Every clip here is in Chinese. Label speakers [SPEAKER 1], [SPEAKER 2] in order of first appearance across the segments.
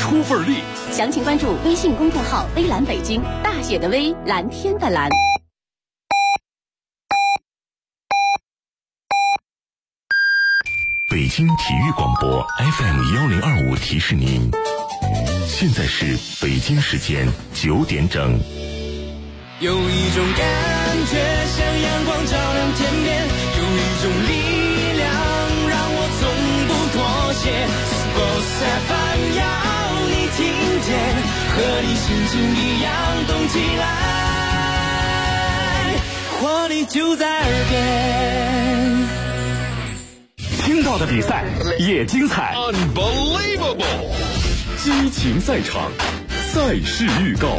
[SPEAKER 1] 出份力。
[SPEAKER 2] 详情关注微信公众号微蓝北京，大写的微，蓝天的蓝。
[SPEAKER 1] 北京体育广播 FM1025提示您，现在是北京时间9点整。
[SPEAKER 3] 有一种感觉像阳光照亮天边，有一种力量让我从不妥协。Sports FM 要你听见，和你心情一样动起来，活力就在耳边。
[SPEAKER 1] 听到的比赛也精彩
[SPEAKER 4] Unbelievable
[SPEAKER 1] 激情赛场，赛事预告。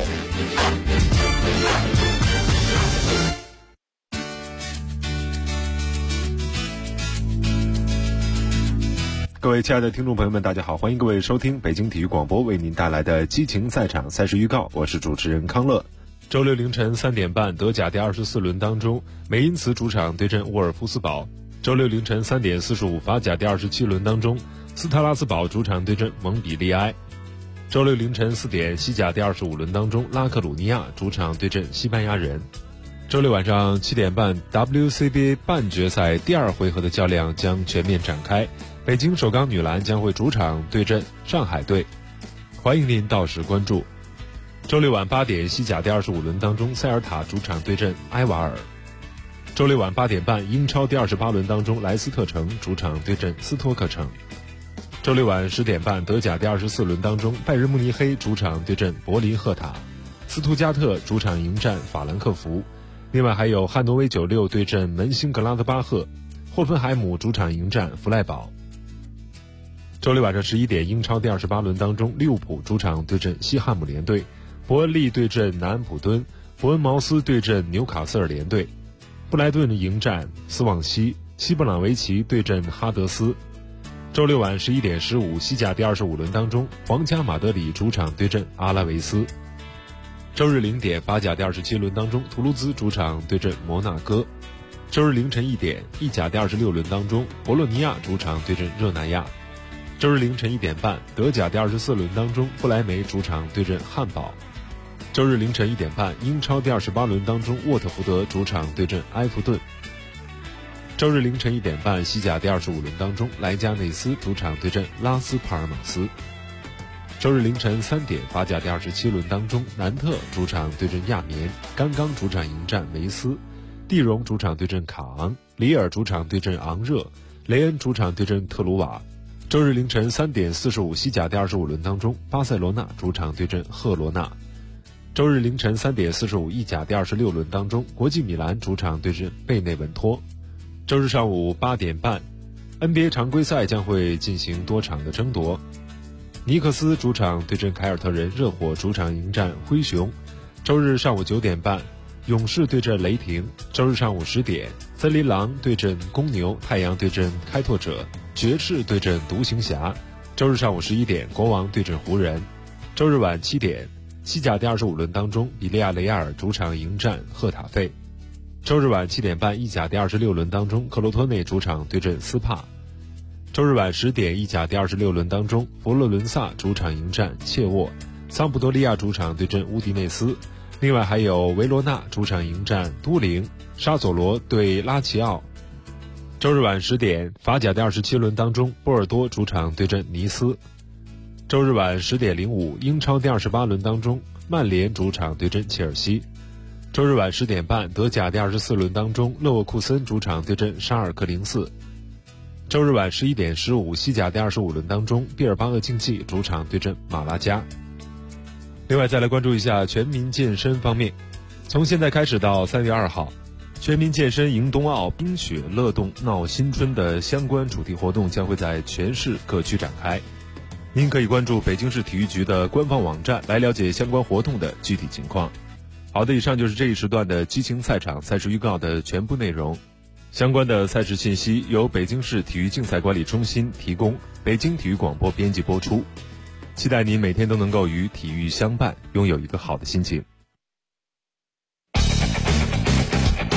[SPEAKER 5] 各位亲爱的听众朋友们，大家好，欢迎各位收听北京体育广播为您带来的激情赛场赛事预告，我是主持人康乐。
[SPEAKER 6] 周六凌晨3点半，德甲第24轮当中，梅因茨主场对阵沃尔夫斯堡。周六凌晨3点45，法甲第27轮当中，斯特拉斯堡主场对阵蒙彼利埃。周六凌晨4点，西甲第25轮当中，拉克鲁尼亚主场对阵西班牙人。周六晚上7点半 ，WCBA 半决赛第2回合的较量将全面展开，北京首钢女篮将会主场对阵上海队，欢迎您到时关注。周六晚8点，西甲第25轮当中，塞尔塔主场对阵埃瓦尔。周六晚8点半，英超第28轮当中，莱斯特城主场对阵斯托克城。周六晚10点半，德甲第24轮当中，拜仁慕尼黑主场对阵柏林赫塔，斯图加特主场迎战法兰克福。另外还有汉诺威96对阵门兴格拉德巴赫，霍芬海姆主场迎战弗赖堡。周六晚上11点，英超第28轮当中，利物浦主场对阵西汉姆联队，伯恩利对阵南安普敦，伯恩茅斯对阵纽卡斯尔联队，布莱顿迎战斯旺西，西布朗维奇对阵哈德斯。周六晚11点15，西甲第25轮当中，皇家马德里主场对阵阿拉维斯。周日0点，法甲第27轮当中，图卢兹主场对阵摩纳哥。周日凌晨1点，意甲第26轮当中，博洛尼亚主场对阵热那亚。周日凌晨1点半，德甲第24轮当中，不莱梅主场对阵汉堡。周日凌晨1点半，英超第28轮当中，沃特福德主场对阵埃弗顿。周日凌晨1点半，西甲第25轮当中，莱加内斯主场对阵拉斯帕尔马斯。周日凌晨3点，法甲第27轮当中，南特主场对阵亚眠，甘刚主场迎战维斯，蒂荣主场对阵卡昂，里尔主场对阵昂热，雷恩主场对阵特鲁瓦。周日凌晨3点45，西甲第25轮当中，巴塞罗那主场对阵赫罗纳。周日凌晨3点45，意甲第26轮当中，国际米兰主场对阵贝内文托。周日上午8点半 ，NBA 常规赛将会进行多场的争夺。尼克斯主场对阵凯尔特人，热火主场迎战灰熊。周日上午9点半，勇士对阵雷霆。周日上午10点，森林狼对阵公牛，太阳对阵开拓者，爵士对阵独行侠。周日上午11点，国王对阵湖人。周日晚7点，西甲第25轮当中，比利亚雷亚尔主场迎战赫塔费。周日晚7点半，意甲第26轮当中，克罗托内主场对阵斯帕。周日晚10点，意甲第26轮当中，佛罗伦萨主场迎战切沃，桑普多利亚主场对阵乌迪内斯。另外还有维罗纳主场迎战都灵，沙佐罗对拉齐奥。周日晚10点，法甲第27轮当中，波尔多主场对阵尼斯。周日晚10点05，英超第28轮当中，曼联主场对阵切尔西。周日晚10点半，德甲第24轮当中，勒沃库森主场对阵沙尔克零四。周日晚11点15，西甲第25轮当中，毕尔巴鄂竞技主场对阵马拉加。另外再来关注一下全民健身方面，从现在开始到3月2号，全民健身迎冬奥、冰雪乐动闹新春的相关主题活动将会在全市各区展开。您可以关注北京市体育局的官方网站来了解相关活动的具体情况。好的，以上就是这一时段的激情赛场赛事预告的全部内容。相关的赛事信息由北京市体育竞赛管理中心提供，北京体育广播编辑播出。期待您每天都能够与体育相伴，拥有一个好的心情。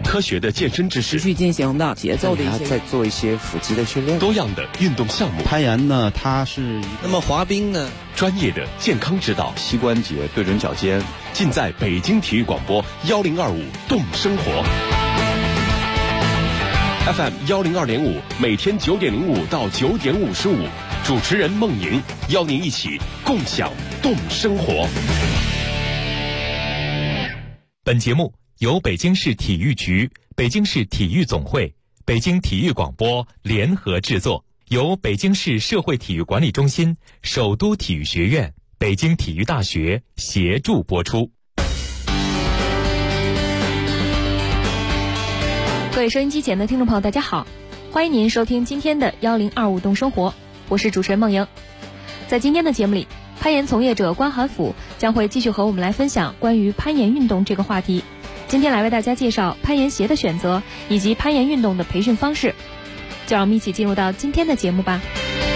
[SPEAKER 1] 科学的健身知识，
[SPEAKER 4] 持续进行的节奏的一些，
[SPEAKER 7] 再做一些腹肌的训练，
[SPEAKER 1] 多样的运动项目。
[SPEAKER 8] 攀岩呢，它是
[SPEAKER 4] 那么滑冰呢，
[SPEAKER 1] 专业的健康指导，
[SPEAKER 7] 膝关节对准脚尖，
[SPEAKER 1] 尽在北京体育广播1025动生活。FM 102.5，每天9点05到9点55，主持人孟莹邀您一起共享动生活。
[SPEAKER 9] 本节目由北京市体育局、北京市体育总会、北京体育广播联合制作，由北京市社会体育管理中心、首都体育学院、北京体育大学协助播出。
[SPEAKER 10] 各位收音机前的听众朋友，大家好，欢迎您收听今天的1025动生活，我是主持人孟莹。在今天的节目里，攀岩从业者关寒甫将会继续和我们来分享关于攀岩运动这个话题。今天来为大家介绍攀岩鞋的选择以及攀岩运动的培训方式，就让我们一起进入到今天的节目吧。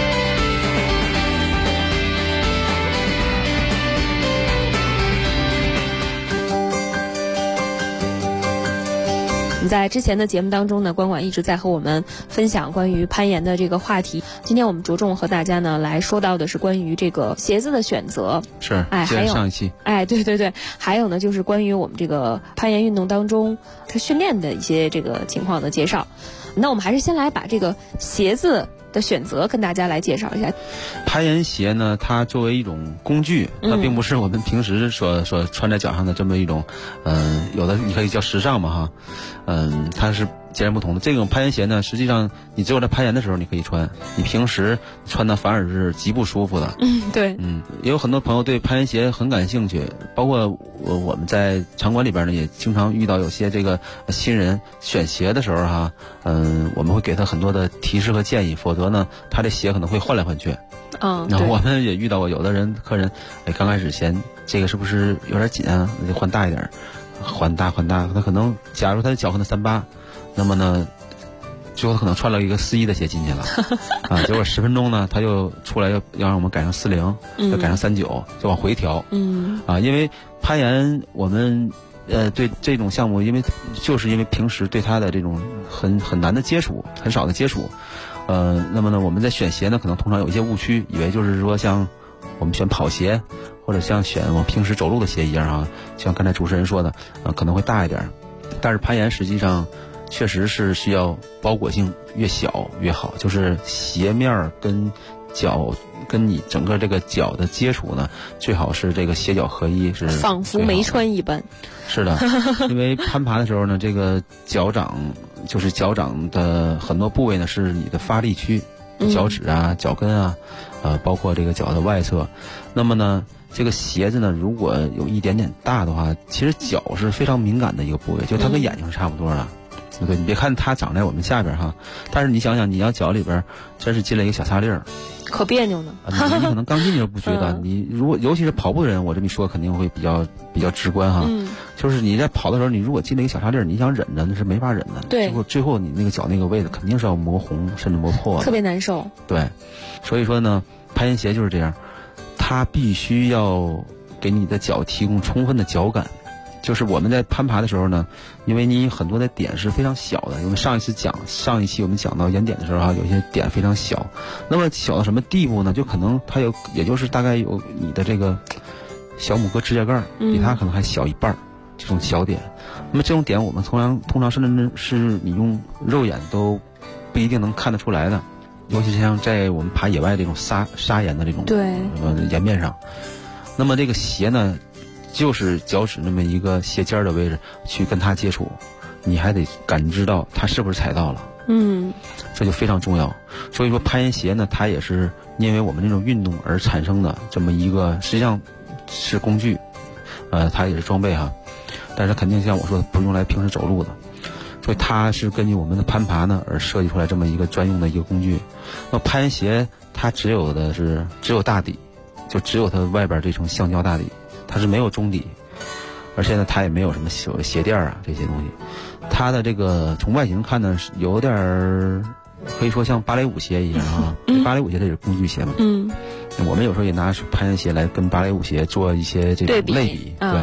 [SPEAKER 10] 在之前的节目当中呢，关管一直在和我们分享关于攀岩的这个话题。今天我们着重和大家呢来说到的是关于这个鞋子的选择，
[SPEAKER 8] 是
[SPEAKER 10] 还有
[SPEAKER 8] 上一期，
[SPEAKER 10] 对，还有呢就是关于我们这个攀岩运动当中它训练的一些这个情况的介绍。那我们还是先来把这个鞋子的选择跟大家来介绍一下。
[SPEAKER 8] 攀岩鞋呢，它作为一种工具，它并不是我们平时所穿在脚上的这么一种，有的你可以叫时尚嘛哈，它是截然不同的。这种攀岩鞋呢，实际上你只有在攀岩的时候你可以穿，你平时穿的反而是极不舒服的。
[SPEAKER 10] 对，
[SPEAKER 8] 也有很多朋友对攀岩鞋很感兴趣，包括我们在场馆里边呢，也经常遇到有些这个新人选鞋的时候哈，我们会给他很多的提示和建议，否则呢，他的鞋可能会换来换去。然后我们也遇到过有的客人，刚开始嫌这个是不是有点紧啊，那就换大一点，换大，他可能假如他的脚可能38，那么呢，最后他可能穿了一个41的鞋进去了，结果10分钟呢，他又出来要让我们改成40，要改成39，就往回调。因为攀岩我们对这种项目，因为平时对他的这种很难的接触，很少的接触。那么呢，我们在选鞋呢，可能通常有一些误区，以为就是说像我们选跑鞋，或者像选我平时走路的鞋一样啊，像刚才主持人说的，可能会大一点。但是攀岩实际上确实是需要包裹性越小越好，就是鞋面跟脚跟你整个这个脚的接触呢，最好是这个鞋脚合一，是
[SPEAKER 10] 仿佛没穿一般。
[SPEAKER 8] 是的，因为攀爬的时候呢，这个脚掌的很多部位呢是你的发力区，脚趾啊、脚跟啊，包括这个脚的外侧。那么呢，这个鞋子呢，如果有一点点大的话，其实脚是非常敏感的一个部位，就它跟眼睛是差不多的。对，你别看它长在我们下边哈，但是你想想，你要脚里边真是进了一个小擦粒儿，
[SPEAKER 10] 可别扭呢。
[SPEAKER 8] 你可能刚进去就不觉得，你如果尤其是跑步的人，我这么一说肯定会比较直观哈。就是你在跑的时候，你如果进了一个小擦粒儿，你想忍着那是没法忍的。
[SPEAKER 10] 对，
[SPEAKER 8] 最后你那个脚那个位置肯定是要磨红甚至磨破的，
[SPEAKER 10] 特别难受。
[SPEAKER 8] 对，所以说呢，攀岩鞋就是这样，它必须要给你的脚提供充分的脚感。就是我们在攀爬的时候呢，因为你很多的点是非常小的，因为上一期我们讲到岩点的时候啊，有些点非常小，那么小到什么地步呢？就可能它也就是大概有你的这个小拇哥指甲盖比它可能还小一半，这种小点。那么这种点我们通常甚至是你用肉眼都不一定能看得出来的，尤其是像在我们爬野外这种砂岩的这种岩面上，那么这个鞋呢，就是脚趾那么一个鞋尖的位置去跟它接触，你还得感知到它是不是踩到了，这就非常重要。所以说攀岩鞋呢，它也是因为我们这种运动而产生的这么一个，实际上是工具，它也是装备哈，但是肯定像我说的不是用来平时走路的，所以它是根据我们的攀爬呢而设计出来这么一个专用的一个工具。那攀岩鞋它只有大底，就只有它外边这层橡胶大底，它是没有中底，而且呢，它也没有什么鞋垫啊这些东西。它的这个从外形看呢，是有点可以说像芭蕾舞鞋一样啊。芭蕾舞鞋它也是工具鞋嘛。我们有时候也拿攀岩鞋来跟芭蕾舞鞋做一些这种类比。对，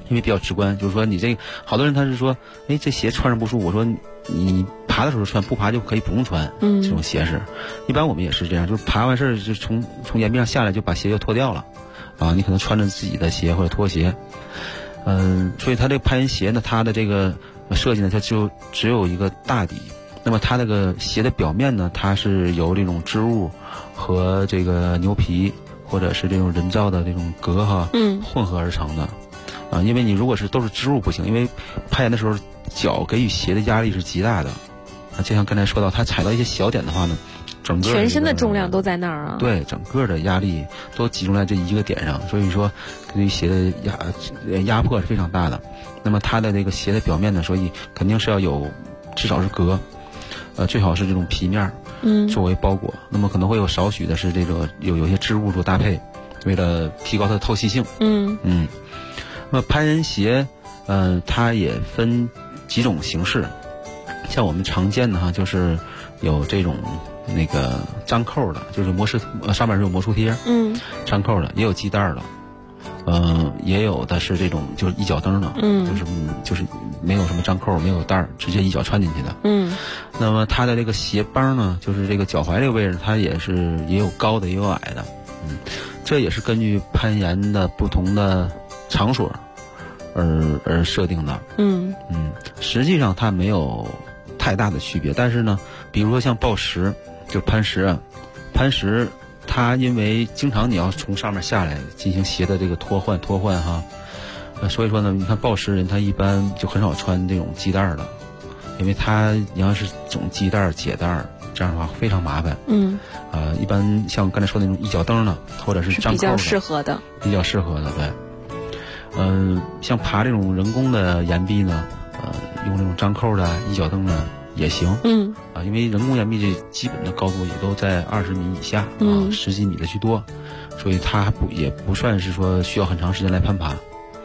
[SPEAKER 8] 因为比较直观，就是说你这个好多人他是说，哎，这鞋穿上不舒服，我说你爬的时候穿，不爬就可以不用穿，这种鞋是，一般我们也是这样，就是爬完事儿就从岩壁上下来就把鞋就脱掉了，啊，你可能穿着自己的鞋或者拖鞋，所以它这个攀岩鞋呢，它的这个设计呢，它就只有一个大底，那么它这个鞋的表面呢，它是由这种织物和这个牛皮或者是这种人造的这种革混合而成的。因为你如果是都是织物不行，因为攀岩的时候脚给予鞋的压力是极大的，就像刚才说到，它踩到一些小点的话呢，整个
[SPEAKER 10] 全身的重量都在那儿啊。
[SPEAKER 8] 对，整个的压力都集中在这一个点上，所以说对于鞋的压迫是非常大的。那么它的这个鞋的表面呢，所以肯定是要有至少是革，最好是这种皮面，作为包裹。那么可能会有少许的是这个有些织物做搭配，为了提高它的透气性。那么攀岩鞋，它也分几种形式，像我们常见的就是有这种那个张扣的，就是上面是有魔术贴，张扣的，也有系带的，也有的是这种就是一脚蹬的，就是没有什么张扣，没有带，直接一脚穿进去的。那么它的这个鞋帮呢，就是这个脚踝这个位置，它也有高的也有矮的，这也是根据攀岩的不同的场所而设定的。实际上它没有太大的区别，但是呢，比如说像抱石，就攀石，它因为经常你要从上面下来进行鞋的这个脱换哈，所以说呢，你看抱石人他一般就很少穿这种系带的，因为你要是总系带解带，这样的话非常麻烦。一般像刚才说的那种一脚蹬的，或者是张扣的，比较适合的，对。像爬这种人工的岩壁呢，用这种张扣的、一脚蹬的也行。因为人工岩壁这基本的高度也都在20米以下，10几米的居多，所以它也不算是说需要很长时间来攀爬。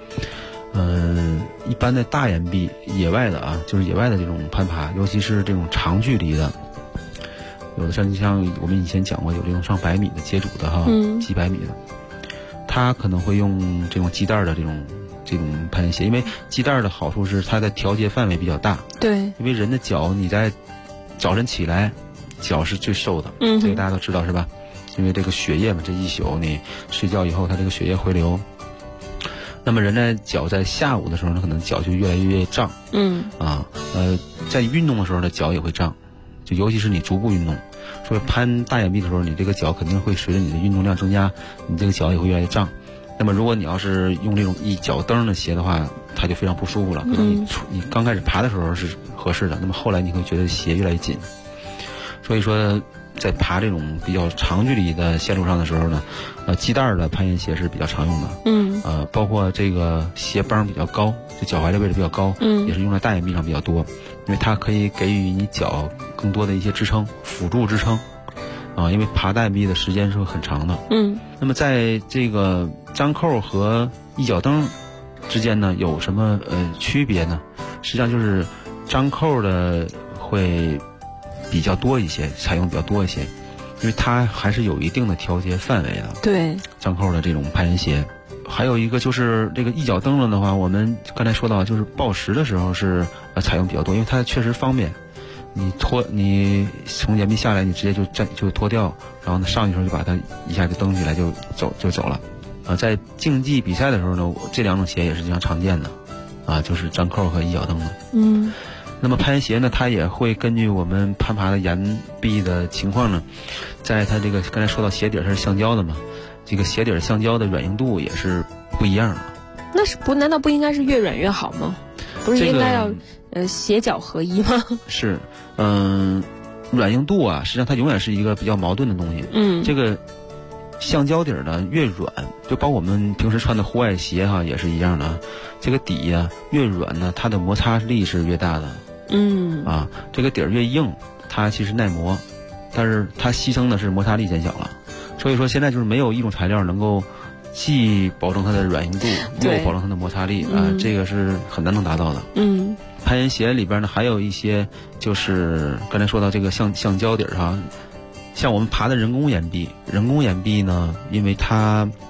[SPEAKER 8] 一般的大岩壁、野外的就是野外的这种攀爬，尤其是这种长距离的，有的像我们以前讲过，有这种上100米的接触的几百米的。它可能会用这种系带的这种攀岩鞋，因为系带的好处是它的调节范围比较大。对，因为人的脚你在早晨起来，脚是最瘦的，这个大家都知道是吧？因为这个血液嘛，这一宿你睡觉以后，它这个血液回流。那么人的脚在下午的时候呢，可能脚就越来越胀。在运动的时候呢，脚也会胀，就尤其是你足部运动。所以攀大岩壁的时候，你这个脚肯定会随着你的运动量增加，你这个脚也会越来越胀。那么如果你要是用这种一脚蹬的鞋的话，它就非常不舒服了。可能你刚开始爬的时候是合适的，那么后来你会觉得鞋越来越紧。所以说在爬这种比较长距离的线路上的时候呢，系带的攀岩鞋是比较常用的。包括这个鞋帮比较高，就脚踝的位置比较高，也是用在大岩壁上比较多，因为它可以给予你脚更多的一些支撑，辅助支撑。因为爬大岩壁的时间是很长的。那么在这个张扣和一脚蹬之间呢，有什么区别呢？实际上就是张扣的会比较多一些，采用比较多一些，因为它还是有一定的调节范围的。对，张扣的这种攀岩鞋。还有一个就是这个一脚蹬了的话，我们刚才说到就是抱石的时候是采用比较多，因为它确实方便。你从岩壁下来，你直接就脱掉，然后呢上去的时候就把它一下就蹬起来就走了。在竞技比赛的时候呢，这两种鞋也是经常常见的，就是张扣和一脚蹬的。那么攀岩鞋呢，它也会根据我们攀爬的岩壁的情况呢，在它这个刚才说到鞋底它是橡胶的嘛，这个鞋底橡胶的软硬度也是不一样的。
[SPEAKER 10] 难道不应该是越软越好吗？不是应该要鞋脚合一吗？
[SPEAKER 8] 是，软硬度实际上它永远是一个比较矛盾的东西。这个橡胶底呢越软，就包括我们平时穿的户外鞋也是一样的，这个底越软呢，它的摩擦力是越大的。这个底越硬，它其实耐磨，但是它牺牲的是摩擦力减小了。所以说现在就是没有一种材料能够既保证它的软硬度，又保证它的摩擦力这个是很难能达到的。攀岩鞋里边呢还有一些就是刚才说到这个橡胶底像我们爬的人工岩壁呢，因为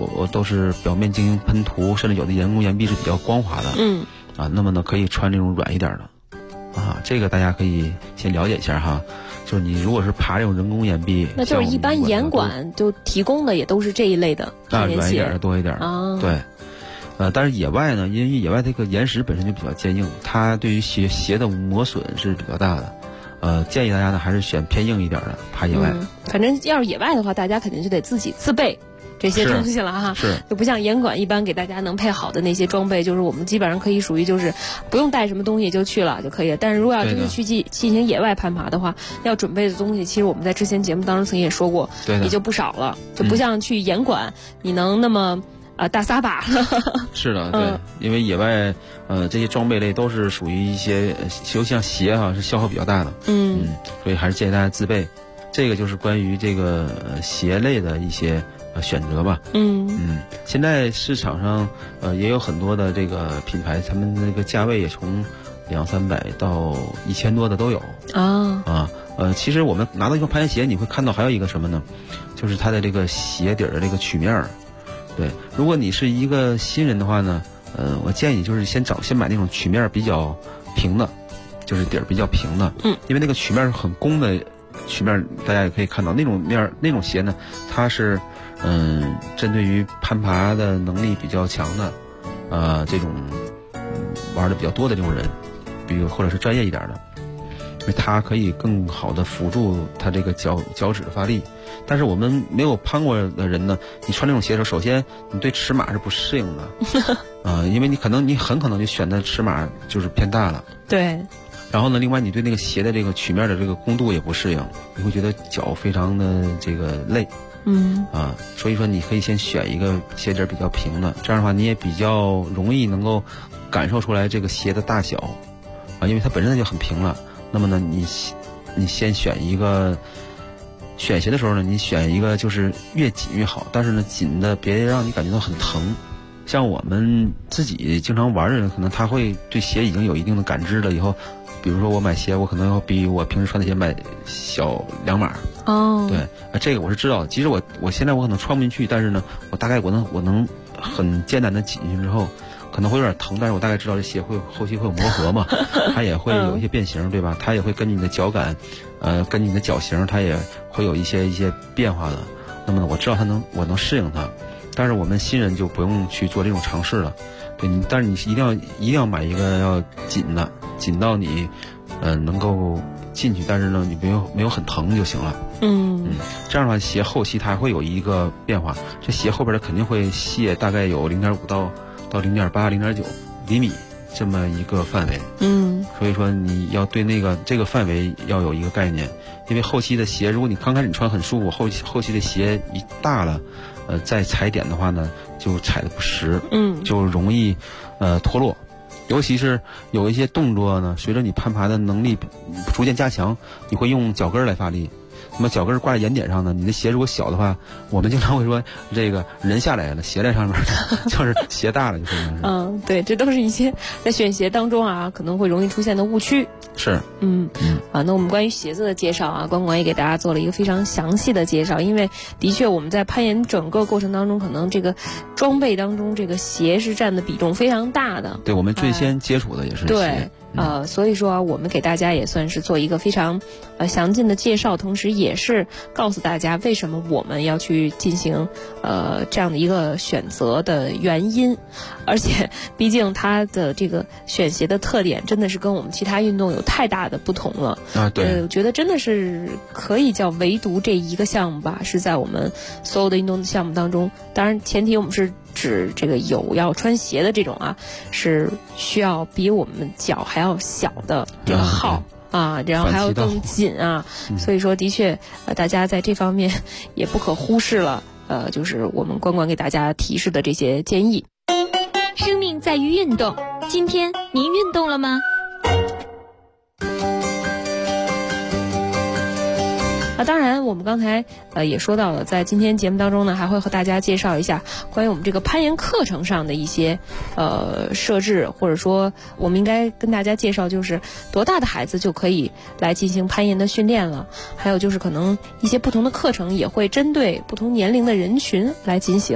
[SPEAKER 8] 都是表面进行喷涂，甚至有的人工岩壁是比较光滑的。那么呢可以穿这种软一点的这个大家可以先了解一下哈。就是你如果是爬这种人工岩壁，
[SPEAKER 10] 那就是一般岩馆就提供的也都是这一类的攀岩鞋，
[SPEAKER 8] 软一点的多一点对。但是野外呢，因为野外这个岩石本身就比较坚硬，它对于鞋的磨损是比较大的。建议大家呢还是选偏硬一点的爬野外。
[SPEAKER 10] 反正要是野外的话，大家肯定就得自己自备这些东西了哈。
[SPEAKER 8] 是，
[SPEAKER 10] 就不像岩馆一般给大家能配好的那些装备，就是我们基本上可以属于就是不用带什么东西就去了就可以了。但是如果要真是去进行野外攀爬的话，要准备的东西，其实我们在之前节目当中曾经也说过，也就不少了，就不像去岩馆你能那么大撒把了。
[SPEAKER 8] 是的，对，因为野外这些装备类都是属于一些尤其像鞋是消耗比较大的。所以还是建议大家自备。这个就是关于这个鞋类的一些选择吧。现在市场上也有很多的这个品牌，他们那个价位也从200-300到1000多的都有其实我们拿到一双攀岩鞋，你会看到还有一个什么呢？就是它的这个鞋底的这个曲面。对，如果你是一个新人的话呢，我建议就是先买那种曲面比较平的，就是底儿比较平的。因为那个曲面是很弓的曲面，大家也可以看到那种鞋呢，它是针对于攀爬的能力比较强的这种玩的比较多的这种人，比如或者是专业一点的，因为它可以更好的辅助它这个脚趾的发力。但是我们没有攀过的人呢，你穿这种鞋的时候，首先你对尺码是不适应的因为你很可能就选的尺码就是偏大了。
[SPEAKER 10] 对。
[SPEAKER 8] 然后呢，另外你对那个鞋的这个曲面的这个弓度也不适应，你会觉得脚非常的这个累。所以说你可以先选一个鞋底比较平的，这样的话你也比较容易能够感受出来这个鞋的大小因为它本身就很平了。那么呢，你先选一个。选鞋的时候呢，你选一个就是越紧越好，但是呢紧的别让你感觉到很疼。像我们自己经常玩的人，可能他会对鞋已经有一定的感知了，以后比如说我买鞋，我可能要比我平时穿的鞋买小2码。对，这个我是知道的。其实我现在我可能穿不进去，但是呢我大概我能很艰难的挤进去之后，可能会有点疼，但是我大概知道这鞋后期会有磨合嘛，它也会有一些变形，对吧？它也会根据你的脚感根据你的脚型，它也会有一些变化的。那么呢，我知道我能适应它。但是我们新人就不用去做这种尝试了。对，但是你一定要买一个要紧的，紧到你能够进去，但是呢你没有很疼就行了。这样的话鞋后期它会有一个变化，这鞋后边的肯定会卸大概有0.5到0.8、0.9厘米这么一个范围。所以说你要对这个范围要有一个概念，因为后期的鞋，如果你刚开始你穿很舒服，后期的鞋一大了，再踩点的话呢，就踩得不实，就容易脱落。尤其是有一些动作呢，随着你攀爬的能力逐渐加强，你会用脚跟来发力。那么脚跟挂在岩点上呢，你的鞋如果小的话，我们经常会说这个人下来了，鞋在上面，就是鞋大了就说明是。
[SPEAKER 10] 对，这都是一些在选鞋当中可能会容易出现的误区。
[SPEAKER 8] 是。
[SPEAKER 10] 那我们关于鞋子的介绍关管也给大家做了一个非常详细的介绍，因为的确我们在攀岩整个过程当中，可能这个装备当中这个鞋是占的比重非常大的。
[SPEAKER 8] 对，我们最先接触的也是鞋。
[SPEAKER 10] 对。所以说我们给大家也算是做一个非常详尽的介绍，同时也是告诉大家为什么我们要去进行这样的一个选择的原因。而且毕竟它的这个选鞋的特点真的是跟我们其他运动有太大的不同了
[SPEAKER 8] 对，
[SPEAKER 10] 我觉得真的是可以叫唯独这一个项目吧，是在我们所有的运动的项目当中，当然前提我们是指这个有要穿鞋的这种是需要比我们脚还要小的这个号然后还要更紧所以说的确大家在这方面也不可忽视了就是我们管给大家提示的这些建议。
[SPEAKER 2] 生命在于运动，今天您运动了吗？
[SPEAKER 10] 当然我们刚才也说到了，在今天节目当中呢，还会和大家介绍一下关于我们这个攀岩课程上的一些设置，或者说我们应该跟大家介绍就是多大的孩子就可以来进行攀岩的训练了，还有就是可能一些不同的课程也会针对不同年龄的人群来进行。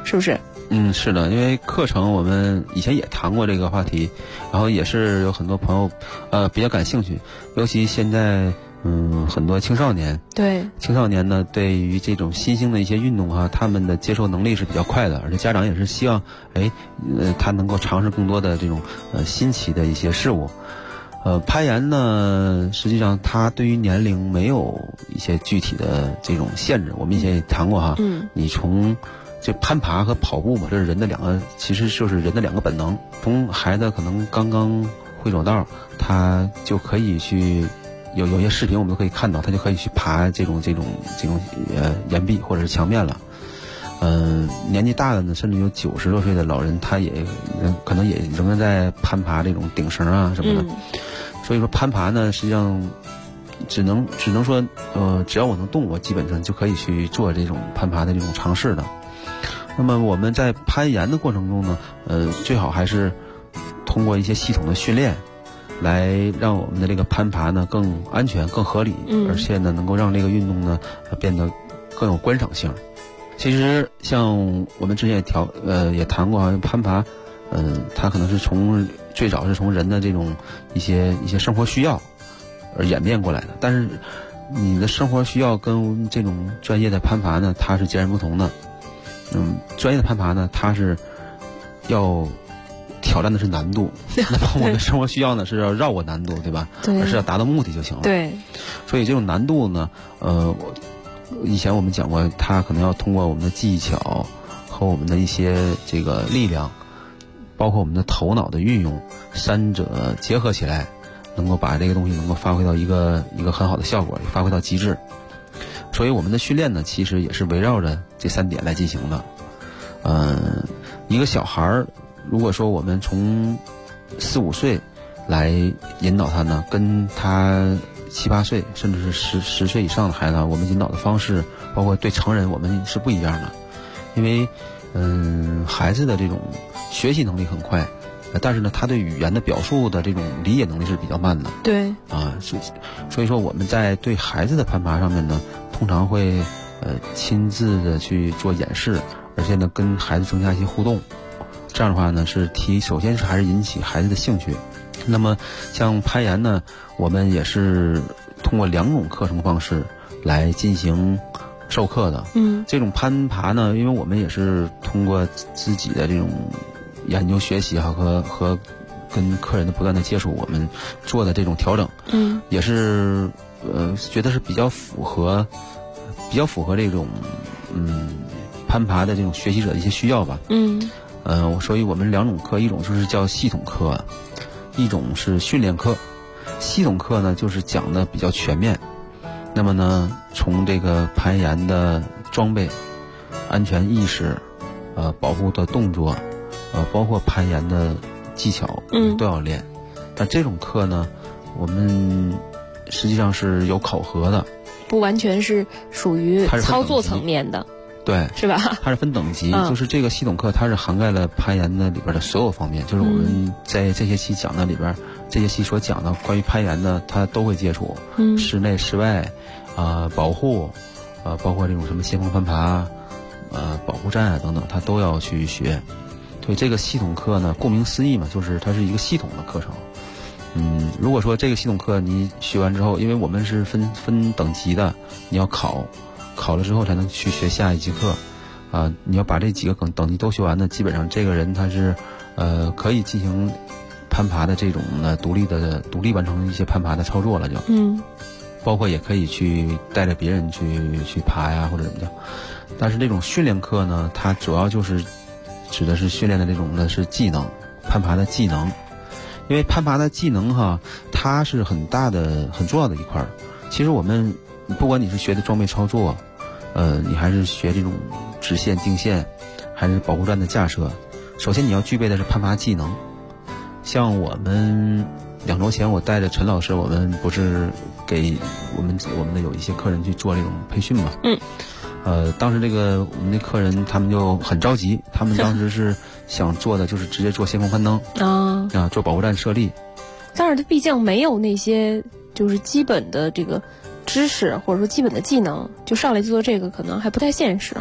[SPEAKER 10] 是不是？
[SPEAKER 8] 是的，因为课程我们以前也谈过这个话题，然后也是有很多朋友比较感兴趣，尤其现在很多青少年，
[SPEAKER 10] 对
[SPEAKER 8] 青少年呢，对于这种新兴的一些运动啊，他们的接受能力是比较快的，而且家长也是希望他能够尝试更多的这种新奇的一些事物。攀岩呢，实际上它对于年龄没有一些具体的这种限制，我们以前也谈过哈，你从这攀爬和跑步嘛，这是人的其实就是人的两个本能。从孩子可能刚刚会走道，他就可以去有些视频我们都可以看到，他就可以去爬这种岩壁或者是墙面了。年纪大的呢，甚至有90多岁的老人，他也可能也仍然在攀爬这种顶绳啊什么的。所以说攀爬呢，实际上只能说，只要我能动，我基本上就可以去做这种攀爬的这种尝试的。那么我们在攀岩的过程中呢，最好还是通过一些系统的训练，来让我们的这个攀爬呢更安全、更合理，而且呢能够让这个运动呢变得更有观赏性。其实像我们之前也谈过啊，攀爬，它可能是最早是从人的这种一些生活需要而演变过来的，但是你的生活需要跟这种专业的攀爬呢，它是截然不同的。专业的攀爬呢，它是要挑战的是难度，那么我们生活需要呢是要绕过难度，对吧？
[SPEAKER 10] 对，
[SPEAKER 8] 而是要达到目的就行了。
[SPEAKER 10] 对，
[SPEAKER 8] 所以这种难度呢，以前我们讲过，它可能要通过我们的技巧和我们的一些这个力量，包括我们的头脑的运用，三者结合起来，能够把这个东西能够发挥到一个很好的效果，发挥到极致。所以我们的训练呢，其实也是围绕着这3点来进行的。一个小孩儿，如果说我们从4、5岁来引导他呢，跟他7、8岁甚至是10岁以上的孩子，我们引导的方式，包括对成人，我们是不一样的。因为孩子的这种学习能力很快，但是呢，他对语言的表述的这种理解能力是比较慢的。
[SPEAKER 10] 对
[SPEAKER 8] 所以说我们在对孩子的攀爬上面呢，通常会亲自的去做演示，而且呢跟孩子增加一些互动。这样的话呢，首先还是引起孩子的兴趣。那么像攀岩呢，我们也是通过2种课程方式来进行授课的。这种攀爬呢，因为我们也是通过自己的这种研究学习和跟客人的不断的接触，我们做的这种调整，也是觉得是比较符合这种攀爬的这种学习者的一些需要吧。所以我们2种课，一种就是叫系统课，一种是训练课。系统课呢，就是讲的比较全面。那么呢，从这个攀岩的装备、安全意识、保护的动作，包括攀岩的技巧，都要练。但这种课呢，我们实际上是有考核的，
[SPEAKER 10] 不完全是属于操作层面的。
[SPEAKER 8] 对，
[SPEAKER 10] 是吧？
[SPEAKER 8] 它是分等级，就是这个系统课它是涵盖了攀岩的里边的所有方面，就是我们在这学期讲的里边，这学期所讲的关于攀岩的，它都会接触，室内、室外，保护，包括这种什么先锋攀爬，保护站啊等等，它都要去学。所以这个系统课呢，顾名思义嘛，就是它是一个系统的课程。如果说这个系统课你学完之后，因为我们是分等级的，你要考了之后才能去学下一节课，你要把这几个等级都学完呢，基本上这个人他是可以进行攀爬的这种呢独立完成一些攀爬的操作了就，包括也可以去带着别人去爬呀或者怎么样。但是这种训练课呢，它主要就是指的是训练的这种呢是技能，攀爬的技能。因为攀爬的技能哈，它是很重要的一块。其实我们不管你是学的装备操作，你还是学这种直线定线，还是保护站的架设，首先你要具备的是攀爬技能。像我们2周前我带着陈老师，我们不是给我们的有一些客人去做这种培训嘛，当时我们的客人他们就很着急，他们当时是想做的就是直接做先锋攀登做保护站设立，
[SPEAKER 10] 但是他毕竟没有那些就是基本的这个知识或者说基本的技能，就上来就做这个可能还不太现实啊。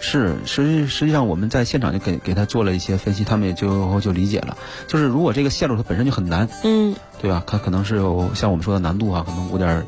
[SPEAKER 8] 是，实际上我们在现场就给他做了一些分析，他们也就理解了。就是如果这个线路它本身就很难，对吧？它可能是有像我们说的难度啊，可能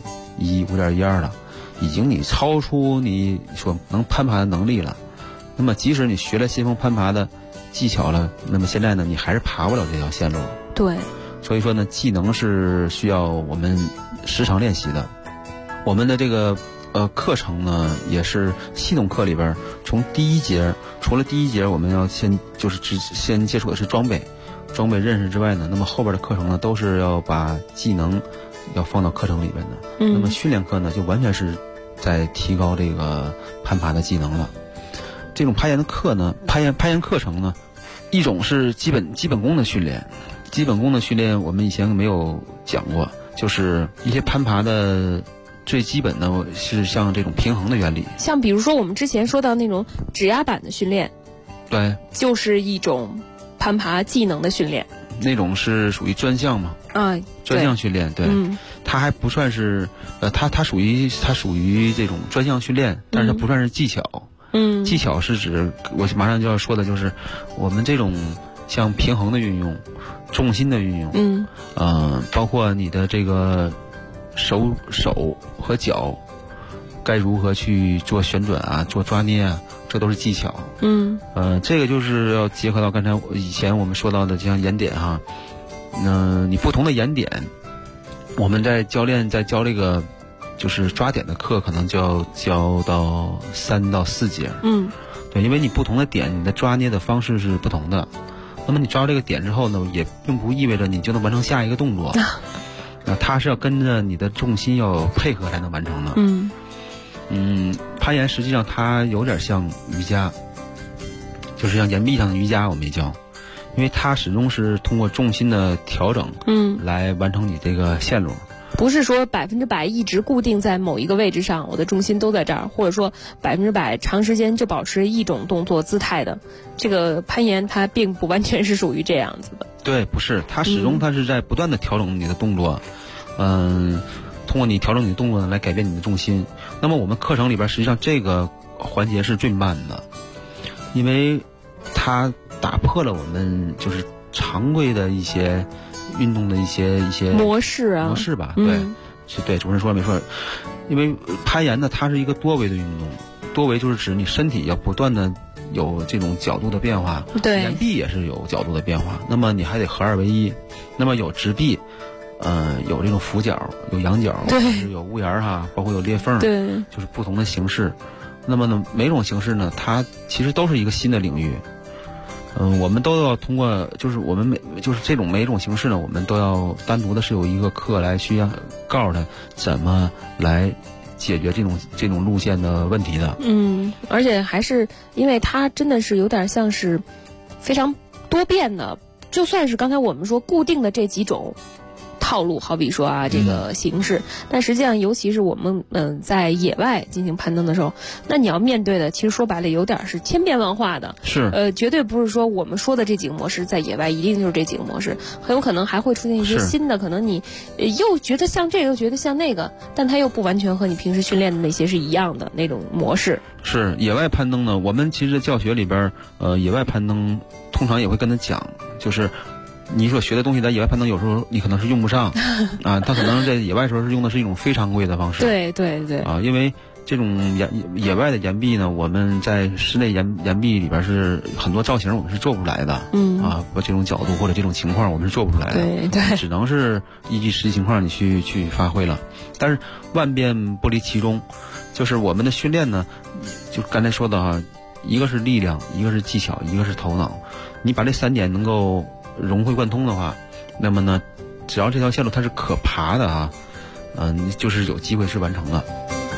[SPEAKER 8] 5.1、5.12了，已经你超出你所能攀爬的能力了。那么即使你学了先锋攀爬的技巧了，那么现在呢，你还是爬不了这条线路。
[SPEAKER 10] 对。
[SPEAKER 8] 所以说呢，技能是需要我们时常练习的。我们的这个课程呢，也是系统课里边，从第一节，除了第一节我们要先接触的是装备认识之外呢，那么后边的课程呢，都是要把技能要放到课程里边的。那么训练课呢，就完全是在提高这个攀爬的技能了。这种攀岩的课呢，攀岩课程呢，一种是基本功的训练。基本功的训练我们以前没有讲过，就是一些攀爬的最基本的是像这种平衡的原理，
[SPEAKER 10] 像比如说我们之前说到那种指压板的训练，
[SPEAKER 8] 对，
[SPEAKER 10] 就是一种攀爬技能的训练。
[SPEAKER 8] 那种是属于专项嘛？专项训练，对，它还不算是它属于这种专项训练，但是它不算是技巧。技巧是指我马上就要说的就是我们这种像平衡的运用、重心的运用，包括你的这个手和脚该如何去做旋转啊，做抓捏啊，这都是技巧。这个就是要结合到刚才以前我们说到的，就像岩点哈，你不同的岩点，我们教练在教这个就是抓点的课，可能就要教到3到4节。对，因为你不同的点，你的抓捏的方式是不同的。那么你抓到这个点之后呢，也并不意味着你就能完成下一个动作。它是要跟着你的重心要配合才能完成的。攀岩实际上它有点像瑜伽，就是像岩壁上的瑜伽我们也教，因为它始终是通过重心的调整，来完成你这个线路。
[SPEAKER 10] 不是说100%一直固定在某一个位置上，我的重心都在这儿，或者说100%长时间就保持一种动作姿态的。这个攀岩它并不完全是属于这样子的。
[SPEAKER 8] 对，不是，它始终它是在不断的调整你的动作，通过你调整你的动作呢来改变你的重心。那么我们课程里边实际上这个环节是最慢的，因为它打破了我们就是常规的一些运动的一些
[SPEAKER 10] 模式
[SPEAKER 8] 吧。对，主持人说的没错。因为攀岩呢，它是一个多维的运动，多维就是指你身体要不断的有这种角度的变化，
[SPEAKER 10] 对，
[SPEAKER 8] 岩壁也是有角度的变化，那么你还得合二为一。那么有直壁，有这种俯角，有仰角，有屋檐哈，包括有裂缝，
[SPEAKER 10] 对，
[SPEAKER 8] 就是不同的形式。那么呢，每种形式呢，它其实都是一个新的领域。我们都要通过，就是我们这种每一种形式呢，我们都要单独的是有一个课来需要告诉他怎么来解决这种路线的问题的。
[SPEAKER 10] 而且还是因为它真的是有点像是非常多变的，就算是刚才我们说固定的这几种套路，好比说这个形式，但实际上尤其是我们在野外进行攀登的时候，那你要面对的其实说白了有点是千变万化的，
[SPEAKER 8] 是
[SPEAKER 10] 绝对不是说我们说的这几个模式在野外一定就是这几个模式，很有可能还会出现一些新的，可能你又觉得像这个又觉得像那个，但它又不完全和你平时训练的那些是一样的那种模式。
[SPEAKER 8] 是野外攀登呢，我们其实教学里边野外攀登通常也会跟他讲，就是你所学的东西在野外攀登有时候你可能是用不上他可能在野外时候是用的是一种非常规的方式。
[SPEAKER 10] 对
[SPEAKER 8] 因为这种野外的岩壁呢，我们在室内岩壁里边是很多造型我们是做不出来的，这种角度或者这种情况我们是做不出来的，
[SPEAKER 10] 对，
[SPEAKER 8] 只能是依据实际情况你去发挥了。但是万变不离其宗，就是我们的训练呢，就刚才说的一个是力量，一个是技巧，一个是头脑，你把这3点能够融会贯通的话，那么呢，只要这条线路它是可爬的就是有机会是完成的。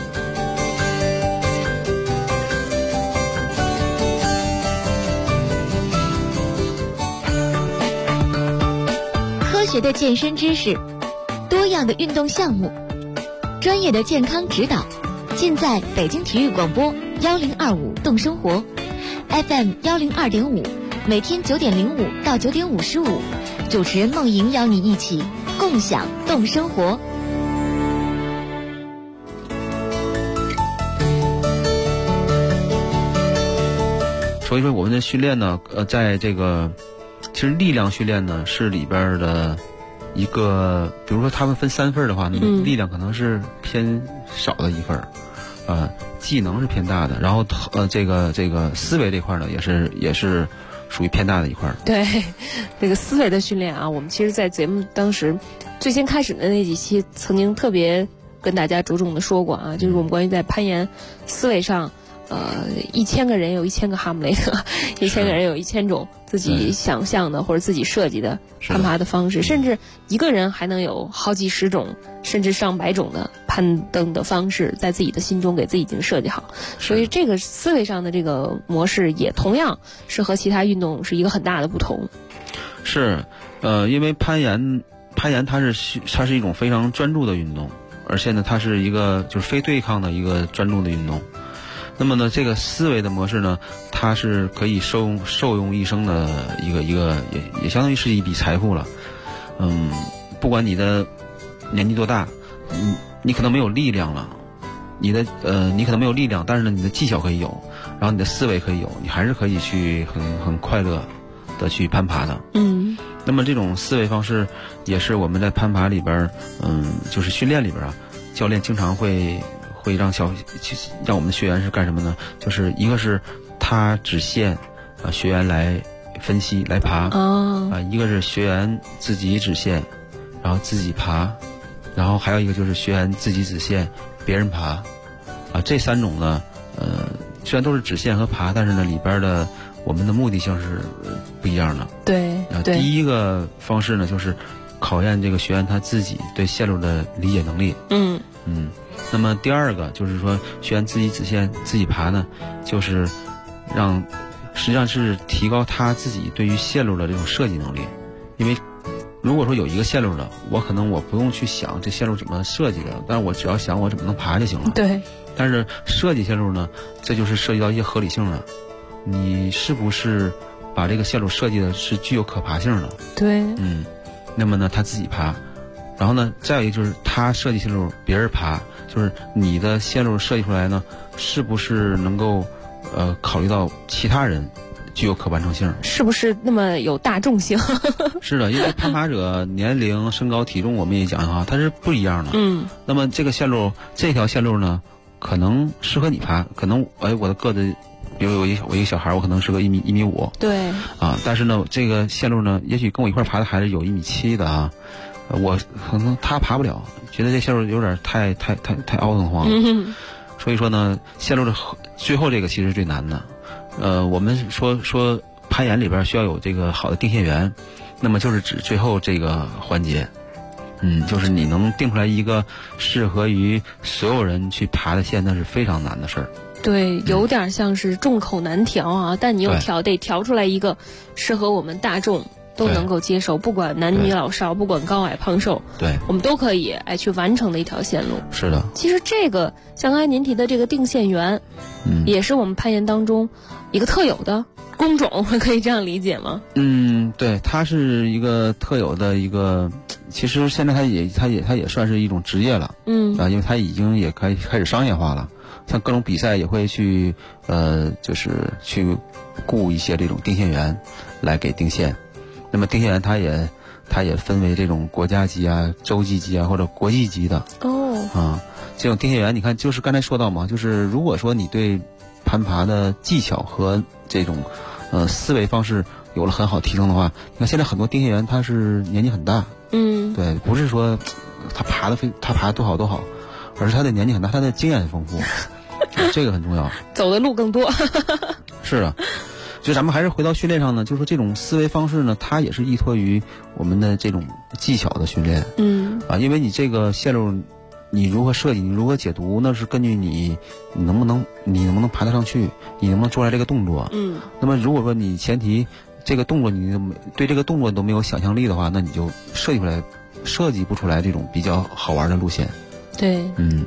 [SPEAKER 11] 科学的健身知识，多样的运动项目，专业的健康指导，尽在北京体育广播1025动生活 FM 102.5，每天9点05到9点55，主持人梦莹邀你一起共享动生活。
[SPEAKER 8] 所以说我们的训练呢，在这个其实力量训练呢是里边的一个，比如说他们分3份的话，那个力量可能是偏少的一份，技能是偏大的，然后这个思维这块呢也是属于偏大的一块。
[SPEAKER 10] 对，这个思维的训练啊，我们其实在节目当时最先开始的那几期曾经特别跟大家着重的说过啊，就是我们关于在攀岩思维上，1000个人有1000个哈姆雷特，1000个人有1000种自己想象的或者自己设计的攀爬的方式，甚至一个人还能有好几十种甚至上百种的攀登的方式在自己的心中给自己已经设计好。所以这个思维上的这个模式也同样是和其他运动是一个很大的不同。
[SPEAKER 8] 是，因为攀岩它是一种非常专注的运动，而且呢它是一个就是非对抗的一个专注的运动。那么呢，这个思维的模式呢，它是可以受用一生的一个也相当于是一笔财富了。不管你的年纪多大，你可能没有力量了，你可能没有力量，但是呢，你的技巧可以有，然后你的思维可以有，你还是可以去很快乐的去攀爬的。那么这种思维方式也是我们在攀爬里边，就是训练里边啊，教练经常会让我们的学员是干什么呢？就是一个是他指线，学员来分析来爬，一个是学员自己指线，然后自己爬，然后还有一个就是学员自己指线，别人爬，这3种呢，虽然都是指线和爬，但是呢里边的我们的目的性是不一样的。对。第一个方式呢，就是考验这个学员他自己对线路的理解能力。那么第二个就是说，学员自己指线自己爬呢，就是实际上是提高他自己对于线路的这种设计能力。因为如果说有一个线路的，我不用去想这线路怎么设计的，但是我只要想我怎么能爬就行了。对。但是设计线路呢，这就是涉及到一些合理性了。你是不是把这个线路设计的是具有可爬性的？对。那么呢，他自己爬。然后呢，再有一个就是他设计线路，别人爬，就是你的线路设计出来呢，是不是能够考虑到其他人具有可完成性？是不是那么有大众性？是的，因为攀爬者年龄、身高、体重我们也讲哈，它是不一样的。那么这条线路呢，可能适合你爬，可能我的个子，比如我一个小孩，我可能是个1.5米。对。但是呢，这个线路呢，也许跟我一块爬的孩子有1.7米的啊。我可能他爬不了，觉得这线路有点太凹腾慌了。所以说呢，线路的最后这个其实是最难的。我们说攀岩里边需要有这个好的定线员，那么就是指最后这个环节。就是你能定出来一个适合于所有人去爬的线，那是非常难的事儿。对，有点像是众口难调啊，但你又得调出来一个适合我们大众都能够接受，不管男女老少，不管高矮胖瘦，对，我们都可以去完成的一条线路。是的。其实这个像刚才您提的这个定线员，也是我们攀岩当中一个特有的工种，可以这样理解吗？对，它是一个特有的一个，其实现在它也算是一种职业了。因为它已经也开始商业化了，像各种比赛也会去就是去雇一些这种定线员来给定线。那么定线员它也分为这种国家级啊、洲际级啊或者国际级的。这种定线员你看，就是刚才说到嘛，就是如果说你对攀爬的技巧和这种思维方式有了很好提升的话，你看现在很多定线员他是年纪很大。对，不是说他爬得多好，而是他的年纪很大，他的经验很丰富。这个很重要，走的路更多。是的。就咱们还是回到训练上呢，就是说这种思维方式呢，它也是依托于我们的这种技巧的训练。因为你这个线路，你如何设计，你如何解读，那是根据你能不能爬得上去，你能不能做出来这个动作。那么如果说你前提这个动作你对这个动作都没有想象力的话，那你就设计不出来这种比较好玩的路线。对。